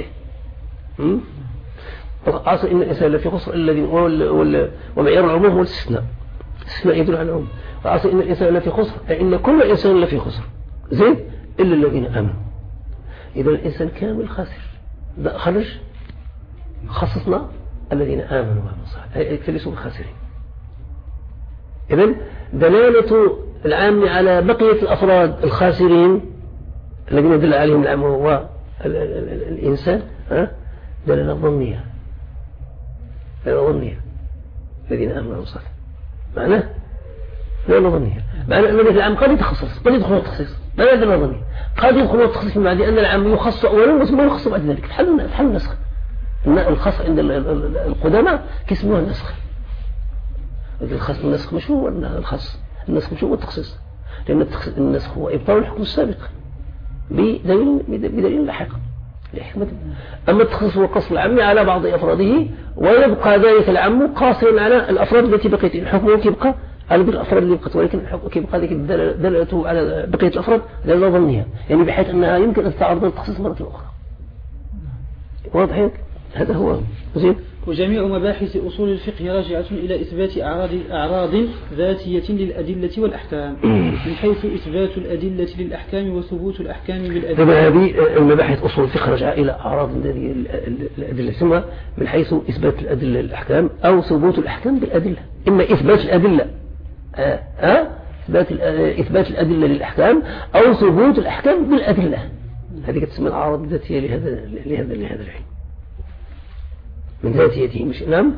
عاصر إن الإنسان لا في خسر الذي ومعيار العموم هو الاستثناء، الاستثناء يدل على العموم. وعاصر إن الإنسان لا في خسر أي إن كل إنسان لا في خسر زين إلا الذين آمنوا. إذا الإنسان كامل خاسر، خرج خصصنا الذين آمنوا وعملوا الصالحات فليسوا بالخاسرين. إذن دلالة العام على بقية الأفراد الخاسرين الذين يدل عليهم العام هو الإنسان دلالة ظنية، دلالة ظنية الذين آمنوا وعملوا الصالحات معناه دلالة ظنية. معنى أن العام قد يتخصص قد يدخل التخصيص، معناه دلالة ظنية. قد يدخل التخصيص في معنى أن العام يخص أولا ثم يخص بعد ذلك. تحل تحل النسخ. الخاص عند القدماء كيسموها النسخ. الخاص بالنسخ مش هو الخاص، النسخ مش هو التخصيص، لأن النسخ هو إبطال الحكم السابق بدليل بدليل لاحق لحكمة. أما التخصيص هو قصر العام على بعض أفراده، ويبقى ذلك العام قاصرا على الأفراد التي بقيت، الحكم يبقى على الأفراد اللي بقت، ولكن كيبقى ذلك دلالته على بقية الأفراد دلالة ظنية، يعني بحيث أنها يمكن أن تتعرض للتخصيص مرة أخرى. واضح؟ هذا هو زين. وجميع مباحث أصول الفقه راجعة إلى إثبات أعراض أعراض ذاتية للأدلة والأحكام، من حيث إثبات الأدلة للأحكام وثبوت الأحكام بالأدلة. طبعا هذه المباحث أصول الفقه راجعة إلى أعراض الأدلة، ثم من حيث إثبات الأدلة للأحكام أو ثبوت الأحكام بالأدلة، إما إثبات الأدلة أه؟ أه؟ إثبات إثبات الأدلة للأحكام أو ثبوت الأحكام بالأدلة. هذه تسمى الأعراض الذاتية لهذا لهذا لهذا العلم من ذاتيته، مش نعم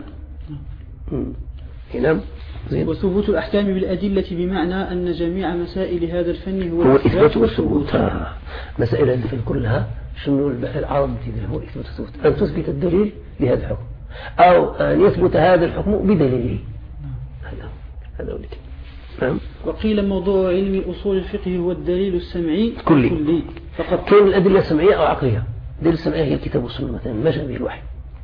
نعم. وثبوت الأحكام بالأدلة بمعنى أن جميع مسائل هذا الفن هو, هو الإثبات والثبوت. مسائل هذا الفن كلها شنو العرض هو الإثبات والثبوت، أن تثبت الدليل لهذا الحكم أو أن يثبت هذا الحكم بدليله. هذا هذا هو نعم. وقيل موضوع علم أصول الفقه هو الدليل السمعي كلي, كلي فقط. كان الأدلة السمعية أو عقلية. الدليل السمعية هي الكتاب والسنة مثلا ما جاء به الوحي،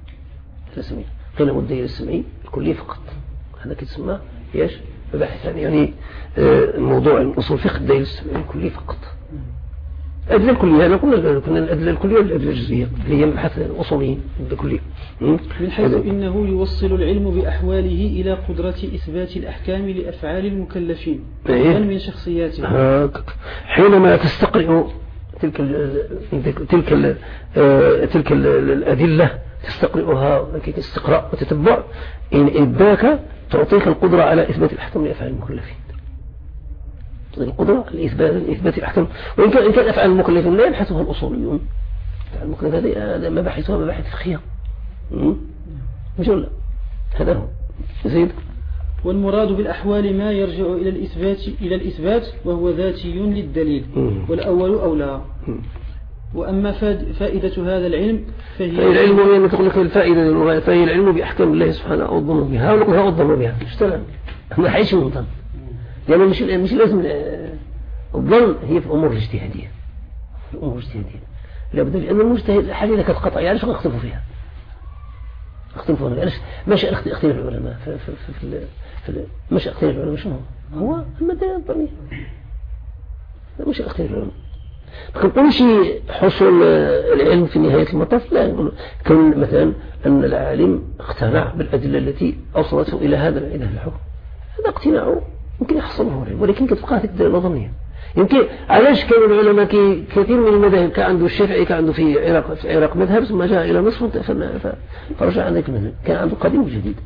قيل هو الدليل السمعي الكلي فقط. هذا كيتسمى ايش مباحث يعني موضوع الاصول الفقه الدليل السمعي الكلي فقط. الادله الكليه انا قلنا كنا الادله الكليه والادله الجزئيه اللي هي مبحث الاصوليين الكليه، من حيث انه يوصل العلم باحواله الى قدره اثبات الاحكام لافعال المكلفين بل من شخصياتهم. حينما تستقرئ تلك ال تلك ال تلك الادله تستقرئها استقراء وتتبع، إن إباك تعطيك القدرة على إثبات الأحكام لأفعال المكلفين. القدرة لإثبات إثبات الأحكام، وإن كان إن كان أفعال المكلفين لا يبحثها الأصوليون. أفعال المكلفين هذه مباحثها مباحث فقهية. مش ولا هذا هو زيد. والمراد بالأحوال ما يرجع إلى الإثبات إلى الإثبات وهو ذاتي للدليل، والأول أولى. وأما فائدة هذا العلم فهي فهي العلم يعني تقول لك الفائدة فهي العلم بأحكام الله سبحانه أو الظن بها ونقولها أو الظن بها اشتغل ما حيش من الظن، يعني مش مش لازم الظن هي في الأمور الاجتهادية. الأمور الاجتهادية لابد لأن المجتهد حاجة لك القطع يعني شو نختلفوا فيها نختلفوا فيها ماشي اختلاف العلماء في في في في ماشي اختلاف العلماء شنو هو المدى الظنية مش اختلاف العلماء. ما كنقولش حصول العلم في نهاية المطاف، لا نقول كون مثلا أن العالم اقتنع بالأدلة التي أوصلته إلى هذا إلى الحكم، هذا اقتناعه يمكن يحصله العلم، ولكن كتبقى هذه الدلالة ظنية. يمكن علاش كان العلماء كي كثير من المذاهب كان عنده الشافعي كان عنده في العراق في العراق مذهب ثم جاء إلى مصر فرجع عن ذلك المذهب، كان عنده قديم وجديد.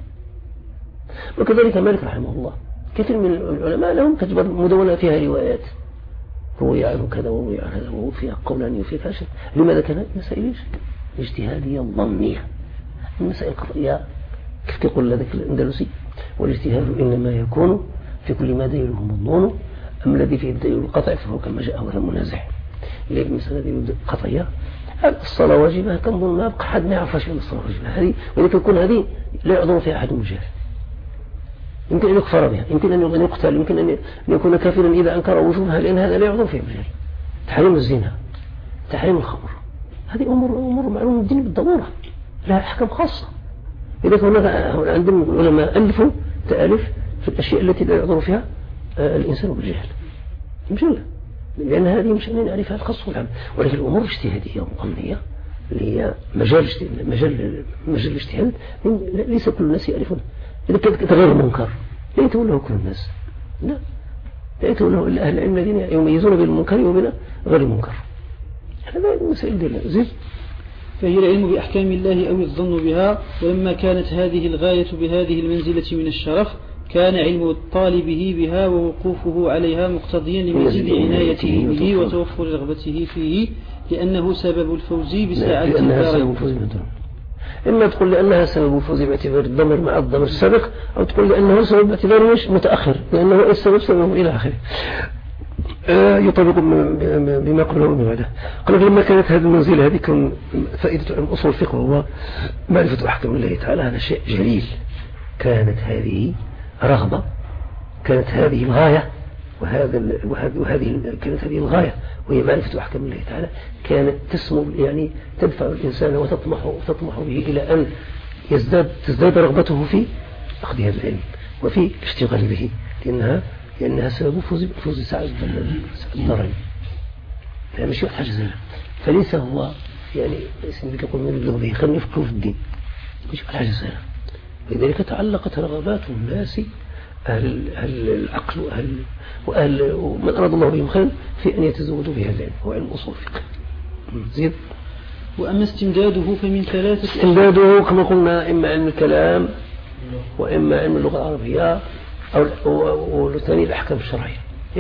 وكذلك مالك رحمه الله كثير من العلماء لهم كتبت مدونة فيها روايات روي عنه كذا وروي عن هذا وهو فيها قولان وفيها فاشل. لماذا كانت مسائل اجتهادية ظنية؟ المسائل القطعية كيف يقول ذاك الأندلسي والاجتهاد إنما يكون في كل ما دليله مضمون، أما الذي فيه الدليل القطع فهو كما جاء ولا منازع. اللي المسألة دي قطعية الصلاة واجبة كنظن ما بقى حد ما يعرفش من الصلاة واجبة هذه، ولكن تكون هذه لا يعذر فيها أحد مجاهد، يمكن أن يكفر بها، يمكن أن يقتل، يمكن أن يكون كافرا إذا أنكر وجوبها، لأن هذا لا يعذر فيه مجال. تحريم الزنا، تحريم الخمر، هذه أمور أمور معلومة الدين بالضرورة لها أحكام خاصة. إذا هناك عندهم العلماء ألفوا تألف في الأشياء التي لا يعذر فيها الإنسان بالجهل مجلة، لأن هذه مش أن نعرفها الخاص والعام، ولكن الأمور الاجتهادية وظنية اللي هي مجال مجال مجال الاجتهاد ليس كل الناس يعرفون. إذا كانت تغير المنكر لا يتولاه كل الناس، لا لا يتولاه إلا أهل العلم الذين يميزون بين المنكر وبين غير المنكر. هذا مسائل دليل زين. فهي العلم بأحكام الله أو الظن بها. ولما كانت هذه الغاية بهذه المنزلة من الشرف كان علم الطالب بها ووقوفه عليها مقتضيا لمزيد عنايته به وتوفر رغبته فيه، لأنه سبب الفوز بساعة الدار. إما تقول لأنها سبب الفوز باعتبار الضمير مع الضمير السابق، أو تقول لأنه سبب باعتبار مش متأخر لأنه السبب سبب إلى آخره يطابق بما قبله وما بعده. قال لما كانت هذه المنزلة هذه كان فائدة أصول الفقه هو معرفة أحكام الله تعالى، هذا شيء جليل. كانت هذه رغبة، كانت هذه الغاية، وهذا وهذه كانت هذه الغاية وهي معرفة أحكام الله تعالى، كانت تسمو يعني تدفع الإنسان وتطمح وتطمح به إلى أن يزداد تزداد رغبته في أخذ هذا العلم وفي الاشتغال به لأنها لأنها سبب فوز فوز سعد الدارين، يعني مش حاجة زيها. فليس هو يعني سيدك يقول من اللغة خلنا يفكروا في الدين مش حاجة زيها. لذلك تعلقت رغبات الناس أهل, أهل العقل وأهل, وأهل ومن أراد الله بهم خير في أن يتزودوا بهذا العلم هو علم أصول الفقه. زيد. وأما استمداده فمن ثلاثة استمداده كما قلنا إما علم الكلام وإما علم اللغة العربية أو والثاني الأحكام الشرعية.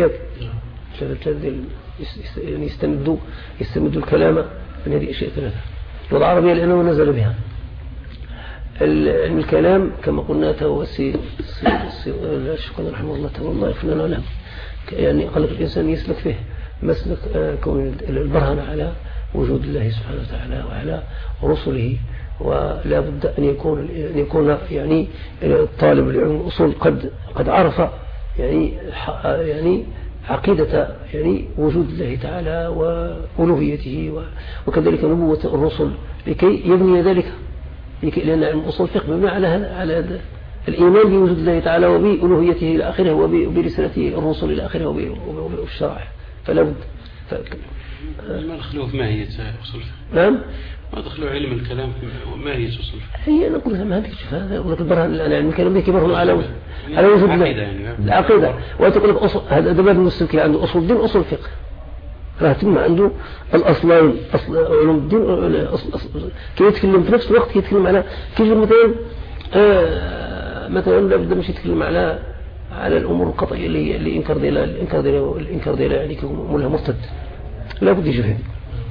يعني يستمدوا يستمدوا الكلام من هذه الأشياء ثلاثة. اللغة العربية لأنه نزل بها. علم الكلام كما قلنا توسي شكرا رحمه الله تعالى الله يفنان له، يعني قال الإنسان يسلك فيه مسلك كون البرهن على وجود الله سبحانه وتعالى وعلى رسله. ولا بد أن يكون أن يكون يعني الطالب العلم الأصول قد قد عرف يعني يعني عقيدة يعني وجود الله تعالى وألوهيته وكذلك نبوة الرسل لكي يبني ذلك، لأن علم أصول الفقه مبني على هذا على هذا الإيمان بوجود الله تعالى وبألوهيته إلى آخره وبرسالته الرسل إلى آخره وبالشرائع. فلا بد ف... ما دخلوا في ماهية أصول الفقه. نعم ما دخلوا علم الكلام في ماهية أصول الفقه. هي نقول ما هذيك شوف هذا يقول لك البرهان الآن علم الكلام ذيك برهان على على وجود الله يعني العقيدة. وتقول لك أصل هذا دباب المسلم عنده أصول الدين أصول الفقه راه تم عنده الأصلين أصل علوم الدين أصل أصل كي يتكلم في نفس الوقت يتكلم على كيف مثلا آه مثلا لابد مش يتكلم على على الأمور القطعية اللي اللي إنكار ديالها الإنكار ديالها الإنكار ديالها يعني كمولها مرتد لابد يجي هذه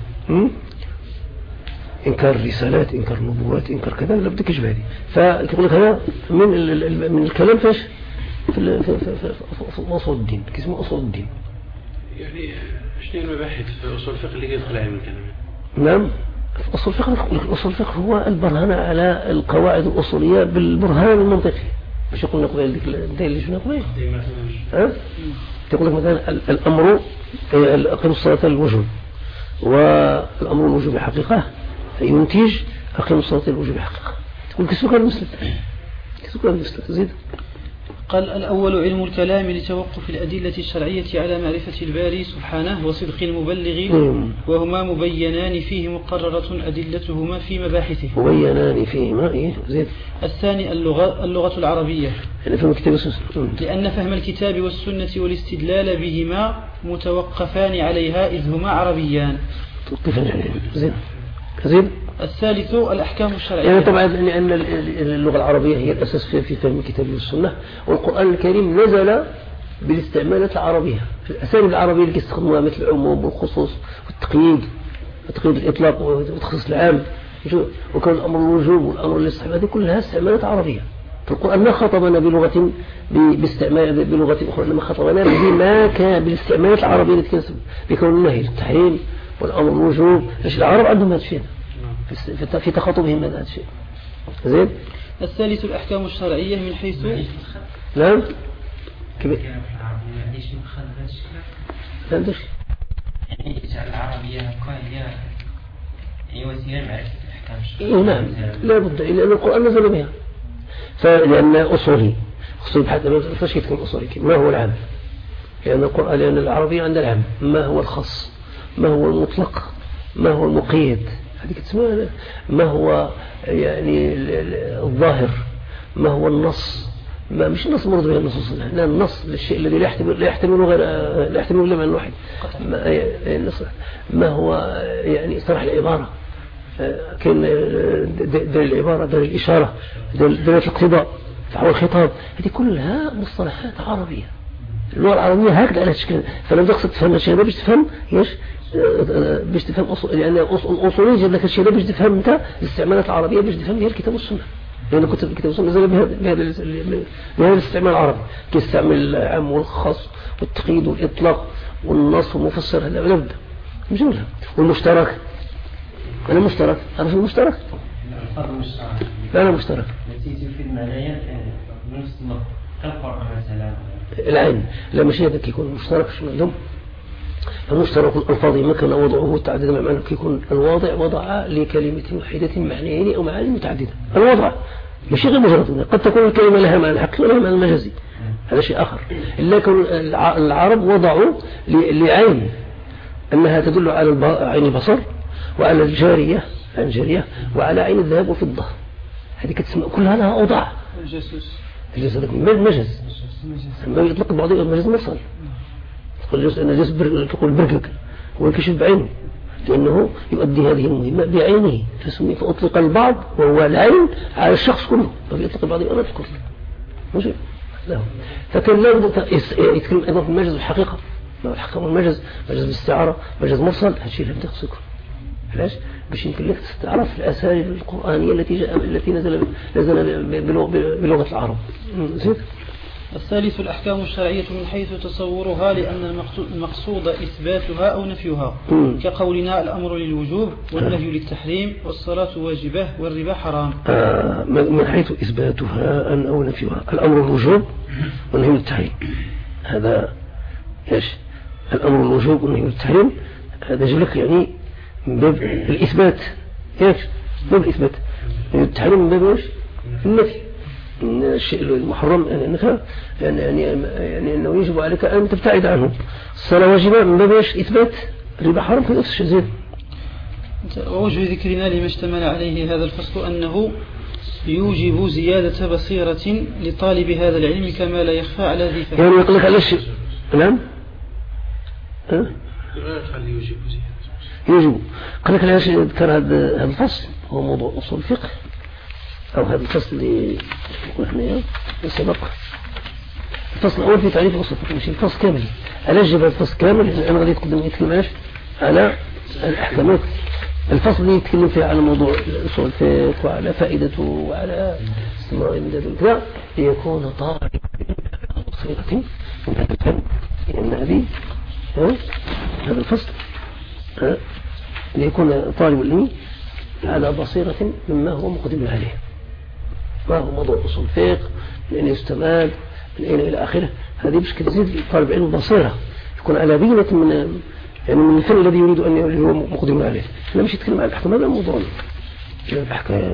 إنكار الرسالات إنكار النبوات إنكار كذا لابد يجي هذه. فيقول لك هذا من من الكلام فاش في في في في أصول الدين كيسمى أصول الدين. يعني شنو المباحث في أصول الفقه اللي يدخل علم الكلام؟ نعم أصول الفقه أصول الفقه هو البرهان على القواعد الأصولية بالبرهان المنطقي. مش يقول لك ذلك الدليل اللي شنو يقول ها تقول لك مثلا الأمر أقيم الصلاة للوجوب والأمر الوجوب حقيقة ينتج أقيم الصلاة للوجوب حقيقة. تقول كسوك المسلم كسوك المسلم زيد. قال الأول علم الكلام لتوقف الأدلة الشرعية على معرفة الباري سبحانه وصدق المبلغ وهما مبينان فيه مقررة أدلتهما في مباحثه. مبينان فيهما إيه زيد. الثاني اللغة اللغة العربية يعني فهم الكتاب والسنة لأن فهم الكتاب والسنة والاستدلال بهما متوقفان عليها إذ هما عربيان. توقفان عليها زيد زيد. الثالث الأحكام الشرعية. يعني طبعا لأن اللغة العربية هي الأساس في فهم الكتاب والسنة والقرآن الكريم نزل بالاستعمالات العربية في الأساليب العربية اللي يستخدموها مثل العموم والخصوص والتقييد وتقييد الإطلاق وتخصيص العام وكان الأمر الوجوب والأمر الاستحباب هذه كلها استعمالات عربية. فالقرآن ما خاطبنا بلغة باستعمال بلغة أخرى لما خاطبنا بما كان بالاستعمالات العربية التي كانت بكون النهي التحريم والأمر الوجوب. ليش العرب عندهم هذا الشيء في تخاطبهم هذا الشيء زين. الثالث الأحكام الشرعية من حيث نعم كيف لا ندري يعني العربية هي هي وسيلة معرفة الأحكام الشرعية. نعم لا بد لأن القرآن نزل بها. فلأن أصولي خصوصا حتى ما فاش يتكلم أصولي ما هو العام لأن القرآن لأن العربية عند العام ما هو الخاص ما هو المطلق ما هو المقيد هذه تسمى ما هو يعني الظاهر ما هو النص ما مش النص مرض به النصوص لا النص للشيء الذي لا يحتمل لا يحتمل غير لا يحتمل إلا معنى واحد ما, ما هو يعني صراحة العبارة كان دليل العبارة دليل الإشارة دليل الاقتضاء فحوى الخطاب هذه كلها مصطلحات عربية. اللغة العربية هكذا على شكل فلو تقصد تفهم الشيء باش تفهم ايش باش تفهم أصول يعني أصولي جاب لك الشيء باش تفهم انت الاستعمالات العربية باش تفهم هي الكتاب والسنة لأن كتب الكتاب والسنة نزل بهذا بهذا الاستعمال العربي كيستعمل العام والخاص والتقييد والإطلاق والنص والمفسر هذا لا بد مجملها والمشترك أنا مشترك أعرف المشترك لا أنا مشترك نتيجة في المعنيات نفس النقطة كالقرآن مثلا العين لا مش هذا يكون مشترك شو عندهم المشترك الألفاظي ما كان وضعه تعدد مع معنى يكون الواضع وضع لكلمة واحدة معنيين أو معاني متعددة الوضع مش غير مجرد قد تكون الكلمة لها معنى حقيقي ولها معنى مجازي هذا شيء آخر. لكن العرب وضعوا لعين أنها تدل على عين البصر وعلى الجارية عين الجارية وعلى عين الذهب والفضة. هذه كتسمى كل هذا أوضاع الجاسوس الجاسوس المجز ما يطلق بعض المجز مرسل تقول الجاسوس أن الجاسوس تقول برقق هو يكشف بعينه لأنه يؤدي هذه المهمة بعينه فسمي فأطلق البعض وهو العين على الشخص كله فيطلق البعض يؤدي الكل ماشي لا فكان لا بد يتكلم أيضا في المجز الحقيقة ما هو الحقيقة والمجز مجز باستعارة مجز مرسل هالشيء لم تخصكم علاش باش يمكن لك تعرف الأساليب القرآنية التي جاء التي نزل نزل بلغة العرب. زين. الثالث الأحكام الشرعية من حيث تصورها لأن المقصود إثباتها أو نفيها م. كقولنا الأمر للوجوب والنهي للتحريم والصلاة واجبة والربا حرام. آه من حيث إثباتها أو نفيها الأمر الوجوب والنهي للتحريم هذا ايش الأمر الوجوب والنهي للتحريم هذا جلك يعني من باب الإثبات ايش باب الإثبات التحريم من باب ايش النفي الشيء المحرم يعني انك يعني يعني يعني انه يجب عليك ان تبتعد عنه. الصلاة واجبة من باب ايش اثبات الربا حرام في نفس الشيء. زين. ووجه ذكرنا لما اشتمل عليه هذا الفصل أنه يوجب زيادة بصيرة لطالب هذا العلم كما لا يخفى على ذي فهم. يعني يقول لك على الشيء نعم ها خلي يوجب زيادة يوجب قال لك علاش ذكر هذا هذا الفصل هو موضوع أصول الفقه أو هذا الفصل اللي نقول احنا سبق الفصل الأول في تعريف أصول الفقه مش الفصل كامل. علاش جاب الفصل كامل أنا غادي يتقدم يتكلم علاش على الأحكامات. الفصل اللي يتكلم فيه على موضوع أصول الفقه وعلى فائدته وعلى استمرار المدد وكذا ليكون طالب بصيرة من هذا الفن لأن هذه هذا الفصل ليكون طالب العلم على بصيرة مما هو مقدم عليه ما هو موضوع أصول الفقه من أين يستماد من أين إلى آخره. هذه باش كتزيد طالب علم بصيرة يكون على بينة من يعني من الفن الذي يريد أن هو مقدم عليه. لا مش يتكلم عن الأحكام هذا الموضوع الأحكام.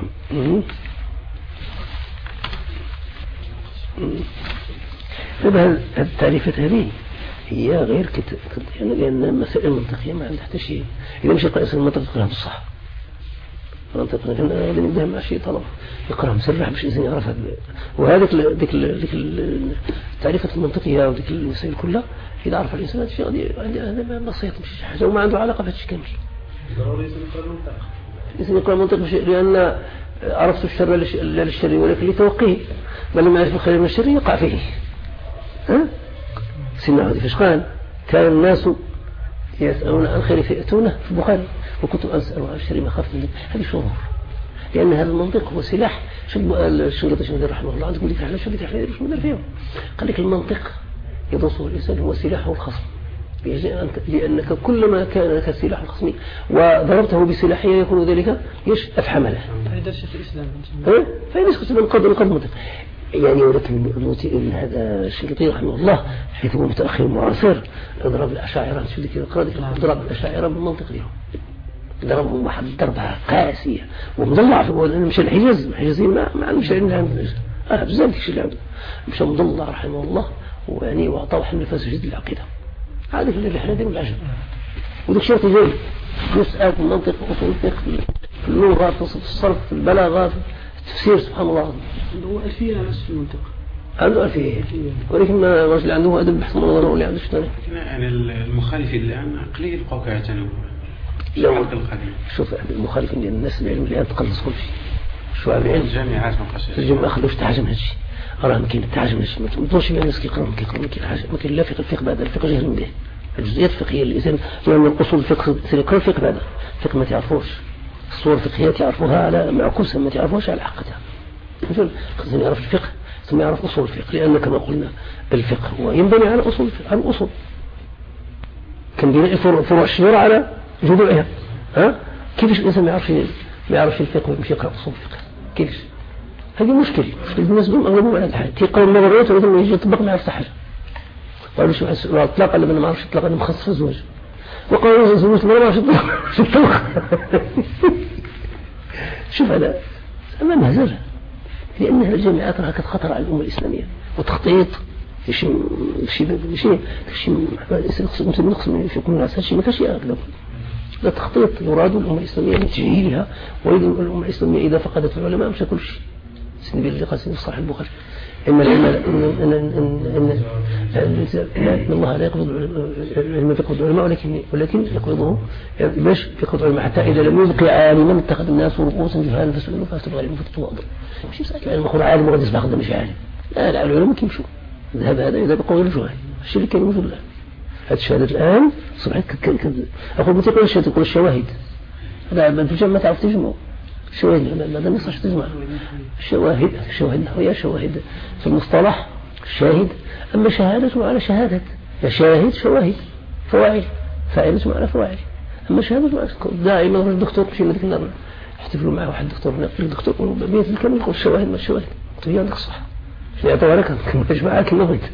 هذه التعريفات هذه هي غير كت... يعني لأن المسائل المنطقية ما عندها حتى شيء. إذا مش يقرأ المنطق يقرأها بالصح منطق هذا نبدأ مع شيء طلب يقرأها مسرح باش الإنسان يعرف هذا. وهذيك ذيك ذيك التعريفات المنطقية وذيك المسائل كلها إذا عرف الإنسان هذا الشيء هذا بسيط مش حاجة وما عنده علاقة بهذا الشيء كامل. ضروري يقرأ المنطق. الإنسان يقرأ المنطق لأن عرفت الشر لا للشر ولكن لتوقيه بل لما يعرف الخير من الشر يقع فيه. ها سنة هذه فاش قال كان الناس يسألون عن الخير فيأتونه في البخاري وكنت أسأل عن الشر ما خاف منه. هذه شرور لأن هذا المنطق هو سلاح. شو الشنقيطي شنو رحمه الله عندكم اللي تحلى شو اللي تحلى شو ندير فيهم. قال لك المنطق يدرسه الإنسان هو سلاحه الخصم لأنك كلما كان لك سلاح الخصم وضربته بسلاحية يكون ذلك يش أفحم له. هذا شيء في الإسلام. فإن يسكت من قدر القدر منطق يعني ولكن هذا الشنقيطي رحمه الله حيث هو متأخر معاصر ضرب الأشاعرة شو ذيك القراءة ضرب الأشاعرة بالمنطق لهم ضربهم واحد ضربة قاسية ومضلع مش الحجاز الحجازين ما ما عندهمش عندنا اه بزاف الشيء اللي عنده مشى مضلع رحمه الله ويعني وأعطاه حمل فاسد العقيدة. هذا اللي احنا نديروا العجب ودك شرط جاي يسأل في المنطق وأصول الفقه في اللغة في الصرف في البلاغة في التفسير سبحان الله. هو ألفية على في المنطق عنده ألفية ولكن ما الرجل عنده أدب بحث منظر واللي عنده شتاني يعني المخالفين الآن قليل يبقوا كيعتنوا بالحق القديم. شوف المخالفين ديال الناس العلم الآن تقلص كل شيء شو العلم الجامعات مقاصد الجامعة أخذوش تحاجم هذا الشيء راه ما كاين التحاجم هذا الشيء ما تطولش بين الناس كيقراو ما كيقراو ما كاين حاجة ما كاين لا فقه الفقه بعد الفقه جهل به الجزئيات الفقهية الإنسان يعني الأصول الفقه سيقرأ الفقه بعد الفقه ما تعرفوش الصور الفقهية تعرفوها على معكوسة ما تعرفوش على حقتها. مثلا خصنا يعرف الفقه ثم يعرف أصول الفقه لأن كما قلنا الفقه هو ينبني على أصول على الأصول كان بناء فروع الشجرة على جذوعها. ها كيفاش الإنسان ما يعرفش ما يعرفش الفقه ويمشي يقرأ أصول الفقه كيفاش هذه مشكلة الناس دول أغلبهم على الحال تيقرأوا النظريات ولكن يجي يطبق مع الصحة قالوا شو الطلاق اللي ما نعرفش الطلاق أنا مخصص في الزواج وقالوا زوجت ما نعرفش الطلاق شوف هذا أمام هزارة لأن الجامعات راها كتخطر على الأمة الإسلامية وتخطيط شيء شيء شيء شيء الإنسان مثل نقص في كل الناس شيء ما كان شيء أغلب لا تخطيط يراد الأمة الإسلامية من تجهيلها ويريد الأمة الإسلامية إذا فقدت العلماء مش كل شيء سنبي اللي قاسم صحيح البخاري إن العلم إن إن إن إن الله لا يقبض العلم يقبض العلماء ولكن ولكن يقبضه باش يقبض العلماء حتى إذا لم يبقي عالما اتخذ الناس رؤوسا جهالا فسئلوا فاستبغى العلم فتتواضع مش مسألة العلم أخذ عالم وغادي يصبح خدام مش عالم لا لا العلماء كيمشوا ذهب هذا إذا بقوا غير جهال الشيء اللي كان موجود الآن هذه الشهادة الآن صبحت أقول متى يقول الشهادة يقول الشواهد هذا ما تجمع ما تعرف تجمع الشواهد ماذا ما يصح تجمع الشواهد الشواهد نحوية شواهد في المصطلح الشاهد أما شهادة على شهادة شاهد شواهد فواعل فاعلة على فواعل أما شهادة دائما رجل دكتور في مدينة النار احتفلوا معه واحد دكتور نقل دكتور بيت الكامل يقول الشواهد ما الشواهد قلت له عندك الصح شو يعطوها لك كما يجمعها كما بغيت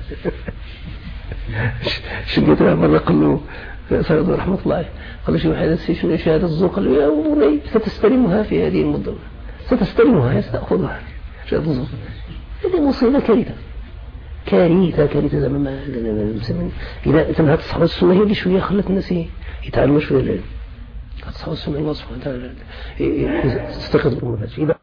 شقيت له مرة قال له سيد رحمة الله عليه قال له شو هذا الشيء شنو شهادة الزور قال له يا بني ستستلمها في هذه المدة ستستلمها ستأخذها شهادة الزور هذه مصيبة كارثة كارثة كارثة زمان ما إذا تنهت الصحابة السنة هي اللي شوية خلت الناس يتعلموا شوية العلم الصحابة السنة الله سبحانه وتعالى استيقظ الأمة